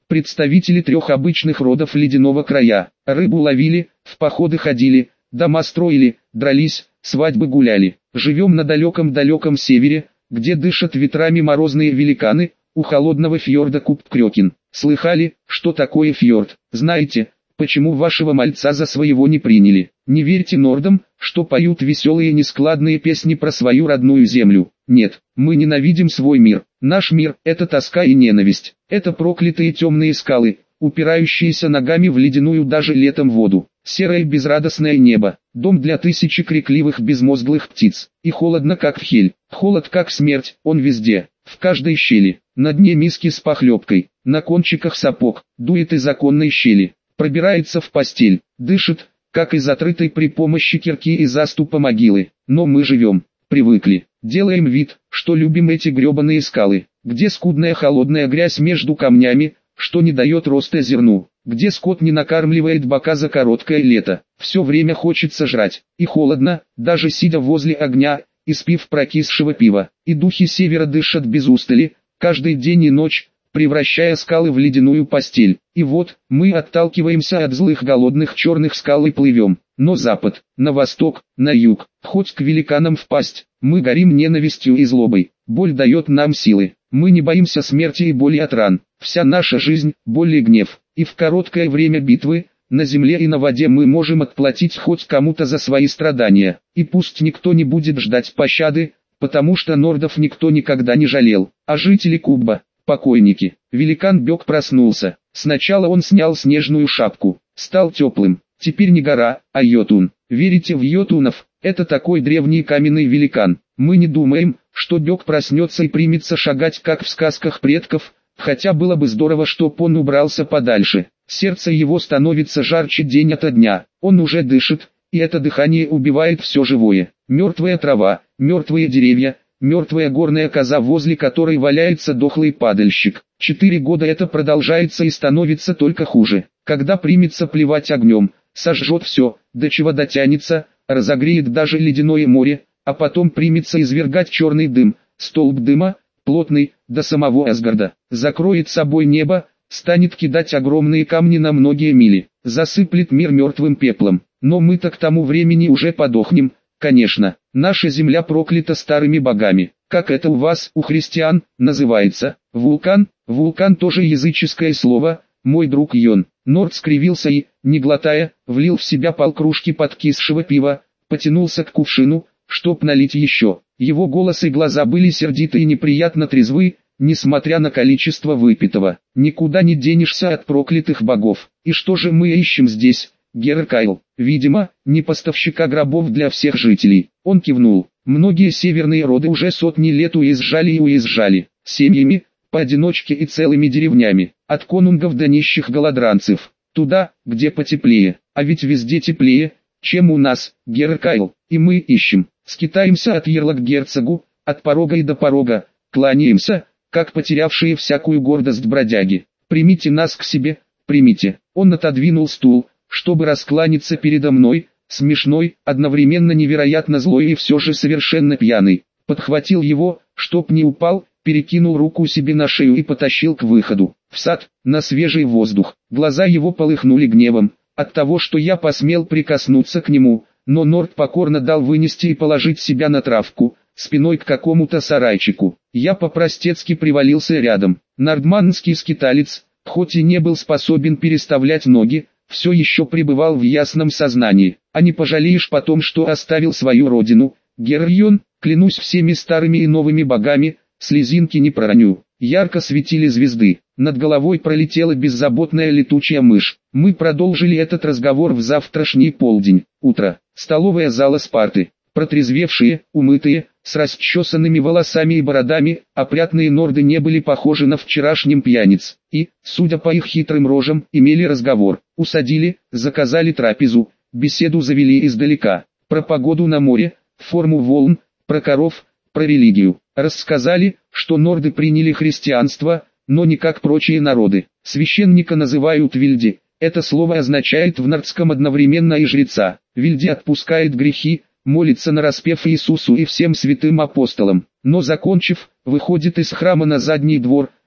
представители 3 обычных родов ледяного края. Рыбу ловили, в походы ходили, дома строили, дрались, свадьбы гуляли. Живем на далеком-далеком севере, где дышат ветрами морозные великаны, у холодного фьорда Кубкрёкин. Слыхали, что такое фьорд? Знаете, почему вашего мальца за своего не приняли? Не верьте нордам, что поют веселые нескладные песни про свою родную землю. Нет, мы ненавидим свой мир. Наш мир – это тоска и ненависть. Это проклятые темные скалы, упирающиеся ногами в ледяную даже летом воду. Серое безрадостное небо, дом для тысячи крикливых безмозглых птиц. И холодно как в хель. Холод как смерть, он везде, в каждой щели. На дне миски с похлебкой, на кончиках сапог, дует из оконной щели. Пробирается в постель, дышит, как из отрытой при помощи кирки и заступа могилы. Но мы живем, привыкли, делаем вид, что любим эти гребаные скалы, где скудная холодная грязь между камнями, что не дает роста зерну, где скот не накармливает бока за короткое лето. Все время хочется жрать, и холодно, даже сидя возле огня, испив прокисшего пива. И духи севера дышат без устали, каждый день и ночь, превращая скалы в ледяную постель. И вот, мы отталкиваемся от злых голодных черных скал и плывем. Но запад, на восток, на юг, хоть к великанам впасть, мы горим ненавистью и злобой. Боль дает нам силы. Мы не боимся смерти и боли от ран. Вся наша жизнь – боль и гнев. И в короткое время битвы, на земле и на воде мы можем отплатить хоть кому-то за свои страдания. И пусть никто не будет ждать пощады, потому что нордов никто никогда не жалел. А жители Кубба – покойники. Великан Бёк проснулся. Сначала он снял снежную шапку. Стал теплым. Теперь не гора, а Йотун. Верите в Йотунов? Это такой древний каменный великан. Мы не думаем, что Бёк проснется и примется шагать как в сказках предков, хотя было бы здорово, чтоб он убрался подальше. Сердце его становится жарче день ото дня. Он уже дышит, и это дыхание убивает все живое. Мертвая трава, мертвые деревья, мертвая горная коза, возле которой валяется дохлый падальщик. 4 года это продолжается и становится только хуже. Когда примется плевать огнем, сожжет все, до чего дотянется, разогреет даже ледяное море, а потом примется извергать черный дым, столб дыма, плотный, до самого Асгарда, закроет собой небо, станет кидать огромные камни на многие мили, засыплет мир мертвым пеплом. Но мы-то к тому времени уже подохнем, конечно. Наша земля проклята старыми богами. Как это у вас, у христиан, называется? Вулкан? Вулкан тоже языческое слово, мой друг Йон. Норд скривился и, не глотая, влил в себя полкружки подкисшего пива, потянулся к кувшину, чтоб налить еще. Его голос и глаза были сердиты и неприятно трезвы, несмотря на количество выпитого. Никуда не денешься от проклятых богов. И что же мы ищем здесь, Геракайл? Видимо, не поставщика гробов для всех жителей. Он кивнул. Многие северные роды уже сотни лет уезжали и уезжали. Семьями, поодиночке и целыми деревнями. От конунгов до нищих голодранцев. Туда, где потеплее. А ведь везде теплее, чем у нас, Геракайл. И мы ищем. Скитаемся от ярла к герцогу, от порога и до порога. Кланяемся, как потерявшие всякую гордость бродяги. Примите нас к себе, примите. Он отодвинул стул, чтобы раскланяться передо мной, смешной, одновременно невероятно злой и все же совершенно пьяный. Подхватил его, чтоб не упал, перекинул руку себе на шею и потащил к выходу. В сад, на свежий воздух. Глаза его полыхнули гневом, от того, что я посмел прикоснуться к нему, но Норд покорно дал вынести и положить себя на травку, спиной к какому-то сарайчику. Я по-простецки привалился рядом. Нордманский скиталец, хоть и не был способен переставлять ноги, все еще пребывал в ясном сознании. А не пожалеешь потом, что оставил свою родину, Герайон, клянусь всеми старыми и новыми богами, слезинки не пророню. Ярко светили звезды, над головой пролетела беззаботная летучая мышь. Мы продолжили этот разговор в завтрашний полдень. Утро, столовая зала Спарты. Протрезвевшие, умытые, с расчесанными волосами и бородами, опрятные норды не были похожи на вчерашним пьяниц, и, судя по их хитрым рожам, имели разговор. Усадили, заказали трапезу, беседу завели издалека. Про погоду на море, форму волн, про коров, про религию. Рассказали, что норды приняли христианство, но не как прочие народы. Священника называют Вильди, это слово означает в нордском одновременно и жреца. Вильди отпускает грехи, молится нараспев Иисусу и всем святым апостолам, но закончив, выходит из храма на задний двор,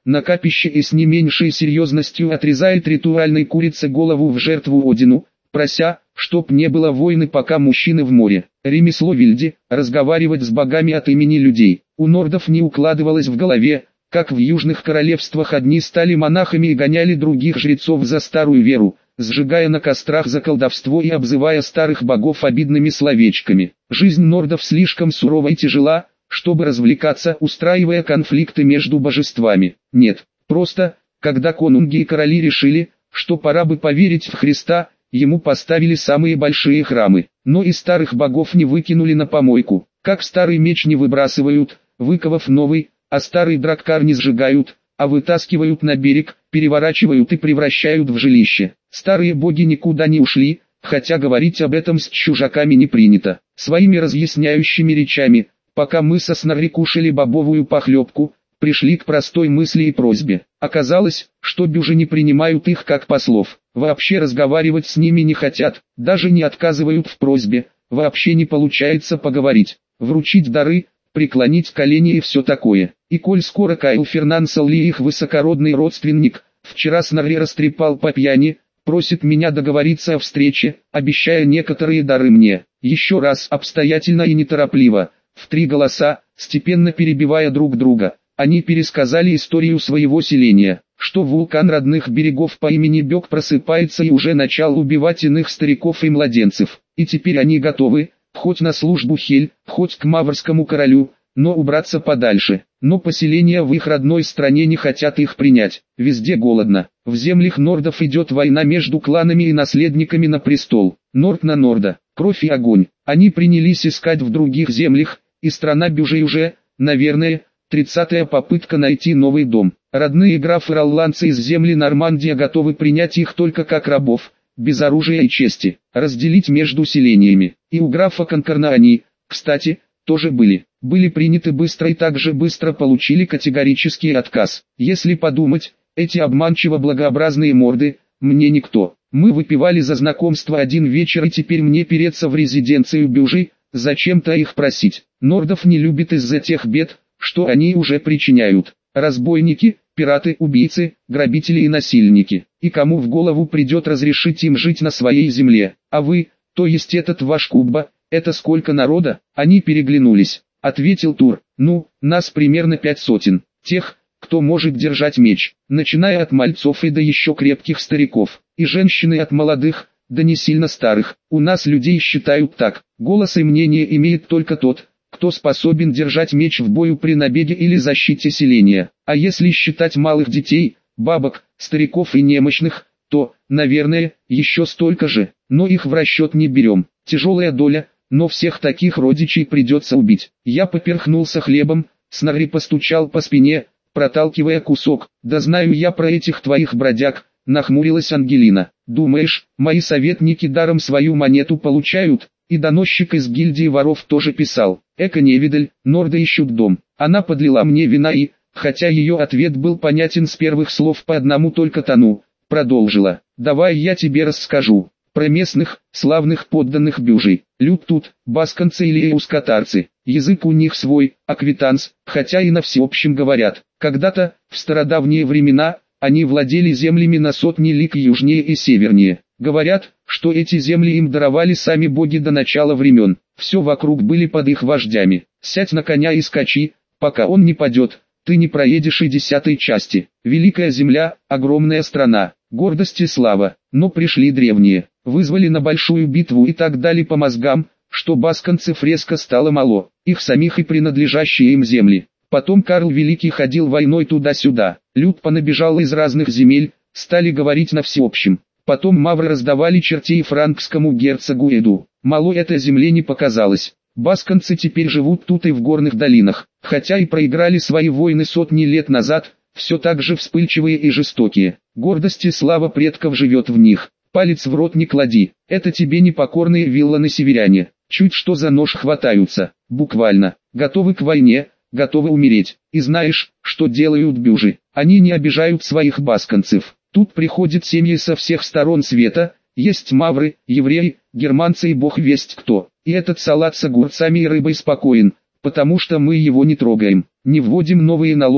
на капище и с не меньшей серьезностью отрезает ритуальной курице голову в жертву Одину, прося, чтоб не было войны, пока мужчины в море. Ремесло Вильди – разговаривать с богами от имени людей. У нордов не укладывалось в голове, как в южных королевствах одни стали монахами и гоняли других жрецов за старую веру, сжигая на кострах за колдовство и обзывая старых богов обидными словечками. Жизнь нордов слишком сурова и тяжела, чтобы развлекаться, устраивая конфликты между божествами. Нет, просто, когда конунги и короли решили, что пора бы поверить в Христа, ему поставили самые большие храмы, но и старых богов не выкинули на помойку. Как старый меч не выбрасывают, выковав новый, а старый драккар не сжигают, а вытаскивают на берег, переворачивают и превращают в жилище. Старые боги никуда не ушли, хотя говорить об этом с чужаками не принято. Своими разъясняющими речами, пока мы со Снорри кушали бобовую похлебку, пришли к простой мысли и просьбе. Оказалось, что бюжи не принимают их как послов, вообще разговаривать с ними не хотят, даже не отказывают в просьбе, вообще не получается поговорить, вручить дары, преклонить колени и все такое. И коль скоро Кайл Фернансел-Ли их высокородный родственник, вчера Снорри растрепал по пьяни, просит меня договориться о встрече, обещая некоторые дары мне. Еще раз обстоятельно и неторопливо, в 3 голоса, степенно перебивая друг друга, они пересказали историю своего селения, что вулкан родных берегов по имени Бёк просыпается и уже начал убивать иных стариков и младенцев, и теперь они готовы, хоть на службу Хель, хоть к маврскому королю, но убраться подальше. Но поселения в их родной стране не хотят их принять, везде голодно. В землях нордов идет война между кланами и наследниками на престол. Норд на норда, кровь и огонь. Они принялись искать в других землях, и страна бюжей уже, наверное, 30-я попытка найти новый дом. Родные графы-ролландцы из земли Нормандия готовы принять их только как рабов, без оружия и чести, разделить между селениями. И у графа Конкорна они, кстати, тоже были приняты быстро и также быстро получили категорический отказ. Если подумать, эти обманчиво благообразные морды, мне никто. Мы выпивали за знакомство один вечер и теперь мне переться в резиденцию бюжей, зачем-то их просить. Нордов не любит из-за тех бед, что они уже причиняют. Разбойники, пираты, убийцы, грабители и насильники. И кому в голову придет разрешить им жить на своей земле? А вы, то есть этот ваш Кубба, это сколько народа? Они переглянулись. Ответил Тур, ну, нас примерно 500, тех, кто может держать меч, начиная от мальцов и до еще крепких стариков, и женщины от молодых, да не сильно старых. У нас людей считают так, голос и мнение имеет только тот, кто способен держать меч в бою при набеге или защите селения. А если считать малых детей, бабок, стариков и немощных, то, наверное, еще столько же, но их в расчет не берем. Тяжелая доля, но всех таких родичей придется убить. Я поперхнулся хлебом, Снорри постучал по спине, проталкивая кусок. Да знаю я про этих твоих бродяг, нахмурилась Ангелина. Думаешь, мои советники даром свою монету получают? И доносчик из гильдии воров тоже писал. Эко-невидаль, норды ищут дом. Она подлила мне вина и, хотя ее ответ был понятен с первых слов по одному только тону, продолжила. Давай я тебе расскажу. Про местных, славных подданных бюжей. Люд тут, басконцы или эускатарцы. Язык у них свой, аквитанс, хотя и на всеобщем говорят. Когда-то, в стародавние времена, они владели землями на сотни лиг южнее и севернее. Говорят, что эти земли им даровали сами боги до начала времен. Все вокруг были под их вождями. Сядь на коня и скачи, пока он не падет, ты не проедешь и 10-й части. Великая земля, огромная страна, гордость и слава. Но пришли древние, вызвали на большую битву и так дали по мозгам, что басконцев резко стало мало, их самих и принадлежащие им земли. Потом Карл Великий ходил войной туда-сюда, люд понабежал из разных земель, стали говорить на всеобщем. Потом мавры раздавали чертей франкскому герцогу Эду. Мало это земле не показалось. Басконцы теперь живут тут и в горных долинах, хотя и проиграли свои войны сотни лет назад, все так же вспыльчивые и жестокие. Гордость и слава предков живет в них. Палец в рот не клади, это тебе непокорные вилланы-северяне, чуть что за нож хватаются, буквально, готовы к войне, готовы умереть. И знаешь, что делают бюжи? Они не обижают своих басконцев. Тут приходят семьи со всех сторон света, есть мавры, евреи, германцы и бог весть кто. И этот салат с огурцами и рыбой спокоен, потому что мы его не трогаем, не вводим новые налоги,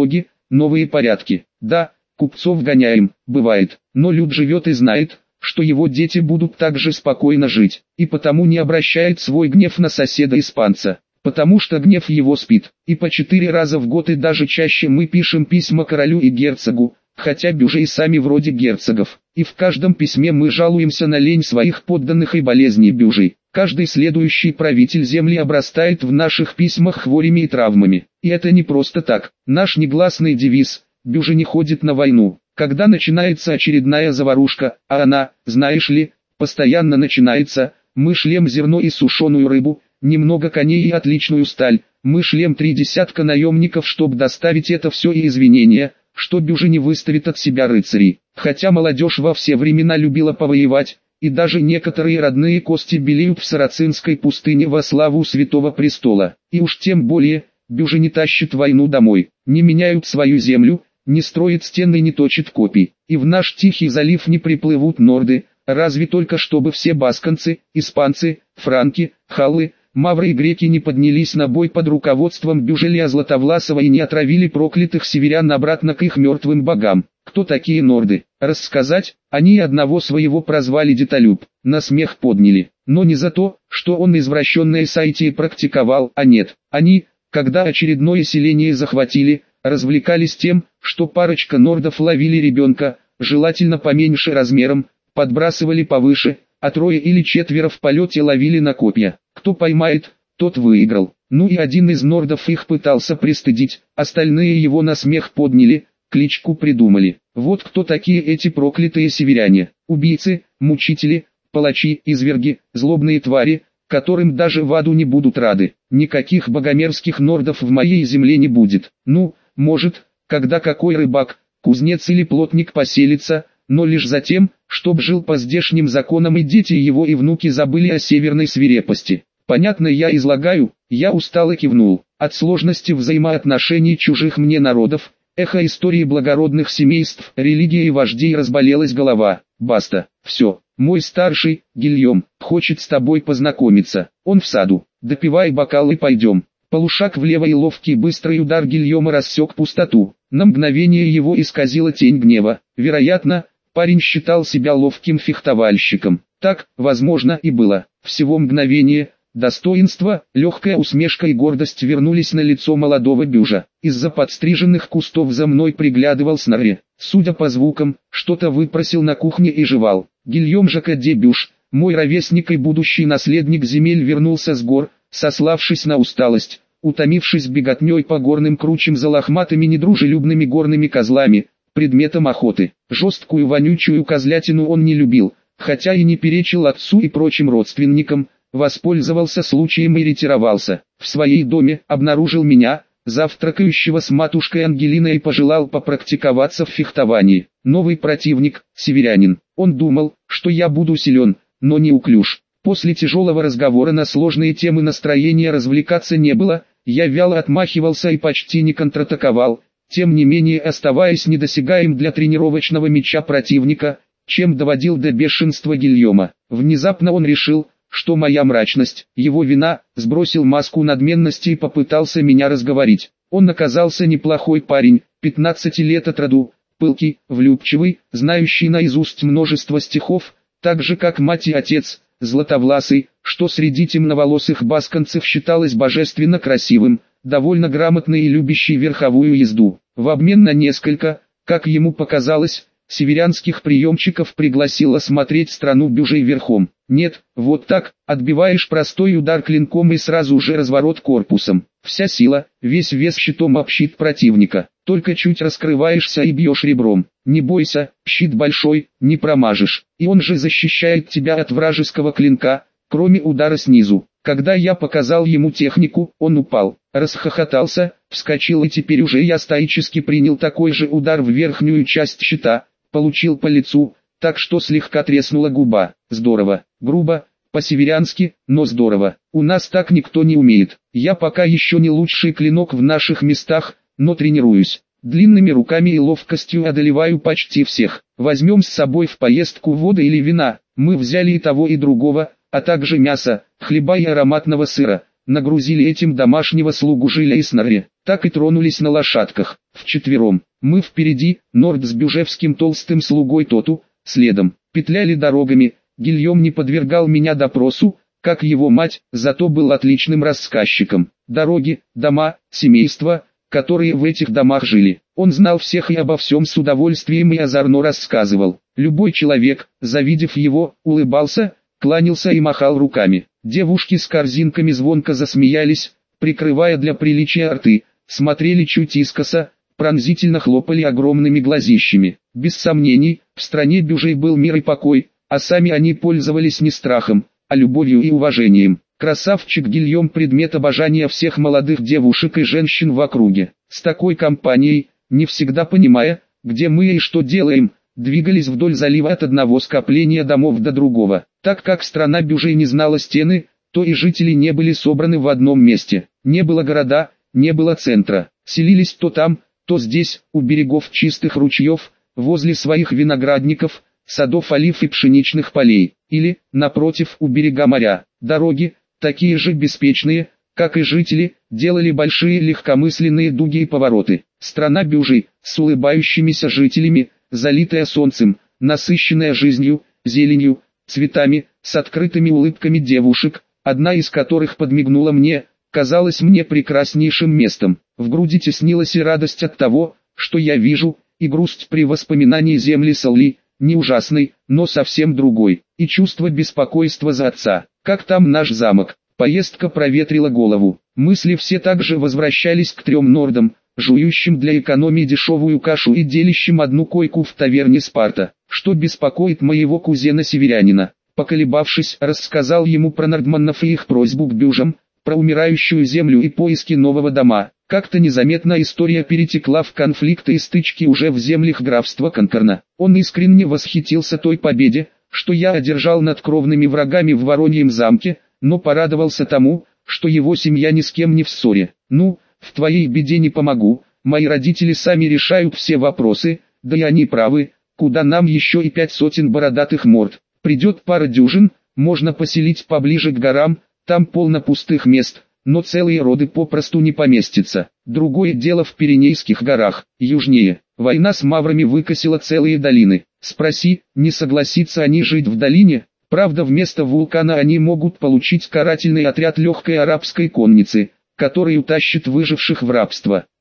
новые порядки. Да, купцов гоняем, бывает, но люд живет и знает, что его дети будут также спокойно жить, и потому не обращает свой гнев на соседа-испанца, потому что гнев его спит, и по 4 раза в год и даже чаще мы пишем письма королю и герцогу, хотя бюжи и сами вроде герцогов, и в каждом письме мы жалуемся на лень своих подданных и болезни бюжей. Каждый следующий правитель земли обрастает в наших письмах хворями и травмами, и это не просто так. Наш негласный девиз «Бюжи не ходит на войну». Когда начинается очередная заварушка, а она, знаешь ли, постоянно начинается, мы шлем зерно и сушеную рыбу, немного коней и отличную сталь, мы шлем 3 десятка наемников, чтобы доставить это все и извинения, что бюжи не выставит от себя рыцарей. Хотя молодежь во все времена любила повоевать, и даже некоторые родные кости белеют в Сарацинской пустыне во славу Святого Престола. И уж тем более, бюжи не тащат войну домой, не меняют свою землю, не строит стены, не точит копий, и в наш Тихий залив не приплывут норды, разве только чтобы все басконцы, испанцы, франки, халлы, мавры и греки не поднялись на бой под руководством Бюжелия Златовласова и не отравили проклятых северян обратно к их мертвым богам. Кто такие норды? Рассказать? Они одного своего прозвали детолюб, на смех подняли, но не за то, что он извращенное сайтие практиковал, а нет, они, когда очередное селение захватили, развлекались тем, что парочка нордов ловили ребенка, желательно поменьше размером, подбрасывали повыше, а 3 или 4 в полете ловили на копья. Кто поймает, тот выиграл. Ну и один из нордов их пытался пристыдить, остальные его на смех подняли, кличку придумали. Вот кто такие эти проклятые северяне. Убийцы, мучители, палачи, изверги, злобные твари, которым даже в аду не будут рады. Никаких богомерзких нордов в моей земле не будет. Ну, может, когда какой рыбак, кузнец или плотник поселится, но лишь за тем, чтоб жил по здешним законам и дети его и внуки забыли о северной свирепости. Понятно я излагаю, я устало кивнул. От сложности взаимоотношений чужих мне народов, эхо истории благородных семейств, религии и вождей разболелась голова. Баста, все, мой старший, Гильем, хочет с тобой познакомиться. Он в саду, допивай бокал и пойдем. Полушаг влево и ловкий быстрый удар Гильома рассек пустоту. На мгновение его исказила тень гнева. Вероятно, парень считал себя ловким фехтовальщиком. Так, возможно, и было. Всего мгновение. Достоинство, легкая усмешка и гордость вернулись на лицо молодого бюжа. Из-за подстриженных кустов за мной приглядывал Снарри. Судя по звукам, что-то выпросил на кухне и жевал. Гильем Жакаде Бюж, мой ровесник и будущий наследник земель, вернулся с гор, сославшись на усталость, утомившись беготней по горным кручам за лохматыми недружелюбными горными козлами, предметом охоты. Жесткую вонючую козлятину он не любил, хотя и не перечил отцу и прочим родственникам, воспользовался случаем и ретировался. В своей доме обнаружил меня, завтракающего с матушкой Ангелиной, и пожелал попрактиковаться в фехтовании. Новый противник, северянин. Он думал, что я буду силен, но неуклюж. После тяжелого разговора на сложные темы настроения развлекаться не было, я вяло отмахивался и почти не контратаковал, тем не менее оставаясь недосягаем для тренировочного мяча противника, чем доводил до бешенства Гильома. Внезапно он решил, что моя мрачность, его вина, сбросил маску надменности и попытался меня разговорить. Он оказался неплохой парень, 15 лет от роду, пылкий, влюбчивый, знающий наизусть множество стихов, так же как мать и отец, златовласый, что среди темноволосых басконцев считалось божественно красивым, довольно грамотный и любящий верховую езду. В обмен на несколько, как ему показалось, северянских приемчиков пригласил осмотреть страну бюжей верхом. Нет, вот так, отбиваешь простой удар клинком и сразу же разворот корпусом. Вся сила, весь вес щитом об щит противника. Только чуть раскрываешься и бьешь ребром. Не бойся, щит большой, не промажешь. И он же защищает тебя от вражеского клинка, кроме удара снизу. Когда я показал ему технику, он упал, расхохотался, вскочил, и теперь уже я стоически принял такой же удар в верхнюю часть щита, получил по лицу, так что слегка треснула губа. Здорово, грубо, по-северянски, но здорово. У нас так никто не умеет. Я пока еще не лучший клинок в наших местах, но тренируюсь. Длинными руками и ловкостью одолеваю почти всех. Возьмем с собой в поездку воды или вина. Мы взяли и того и другого, а также мясо, хлеба и ароматного сыра. нагрузили этим домашнего слугу Жиля и Снорри, так и тронулись на лошадках, вчетвером. Мы впереди, Норд с бюжевским толстым слугой Тоту, следом, петляли дорогами. Гильем не подвергал меня допросу, как его мать, зато был отличным рассказчиком. Дороги, дома, семейства, которые в этих домах жили. Он знал всех и обо всем с удовольствием и озорно рассказывал. Любой человек, завидев его, улыбался, кланялся и махал руками. Девушки с корзинками звонко засмеялись, прикрывая для приличия рты, смотрели чуть искоса, пронзительно хлопали огромными глазищами. Без сомнений, в стране бюжей был мир и покой, а сами они пользовались не страхом, а любовью и уважением. Красавчик Гильем — предмет обожания всех молодых девушек и женщин в округе. С такой компанией, не всегда понимая, где мы и что делаем, двигались вдоль залива от одного скопления домов до другого. Так как страна бюжей не знала стены, то и жители не были собраны в одном месте. Не было города, не было центра. Селились то там, то здесь, у берегов чистых ручьев, возле своих виноградников, садов олив и пшеничных полей. Или, напротив, у берега моря. Дороги, такие же беспечные, как и жители, делали большие легкомысленные дуги и повороты. Страна бюжей, с улыбающимися жителями, залитая солнцем, насыщенная жизнью, зеленью, цветами, с открытыми улыбками девушек, одна из которых подмигнула мне, казалась мне прекраснейшим местом. В груди теснилась и радость от того, что я вижу, и грусть при воспоминании земли Салли, не ужасной, но совсем другой, и чувство беспокойства за отца. Как там наш замок? Поездка проветрила голову. Мысли все также возвращались к 3 нордам, жующим для экономии дешевую кашу и делящим одну койку в таверне Спарта. Что беспокоит моего кузена-северянина? Поколебавшись, рассказал ему про нордманнов и их просьбу к бюжам, про умирающую землю и поиски нового дома. Как-то незаметно история перетекла в конфликты и стычки уже в землях графства Конкорна. Он искренне восхитился той победе, что я одержал над кровными врагами в Вороньем замке, но порадовался тому, что его семья ни с кем не в ссоре. «Ну, в твоей беде не помогу, мои родители сами решают все вопросы, да и они правы, куда нам еще и 5 сотен бородатых морд. Придет пара дюжин, можно поселить поближе к горам, там полно пустых мест, но целые роды попросту не поместятся. Другое дело в Пиренейских горах, южнее. Война с маврами выкосила целые долины. Спроси, не согласятся они жить в долине? Правда, вместо вулкана они могут получить карательный отряд легкой арабской конницы, который утащит выживших в рабство.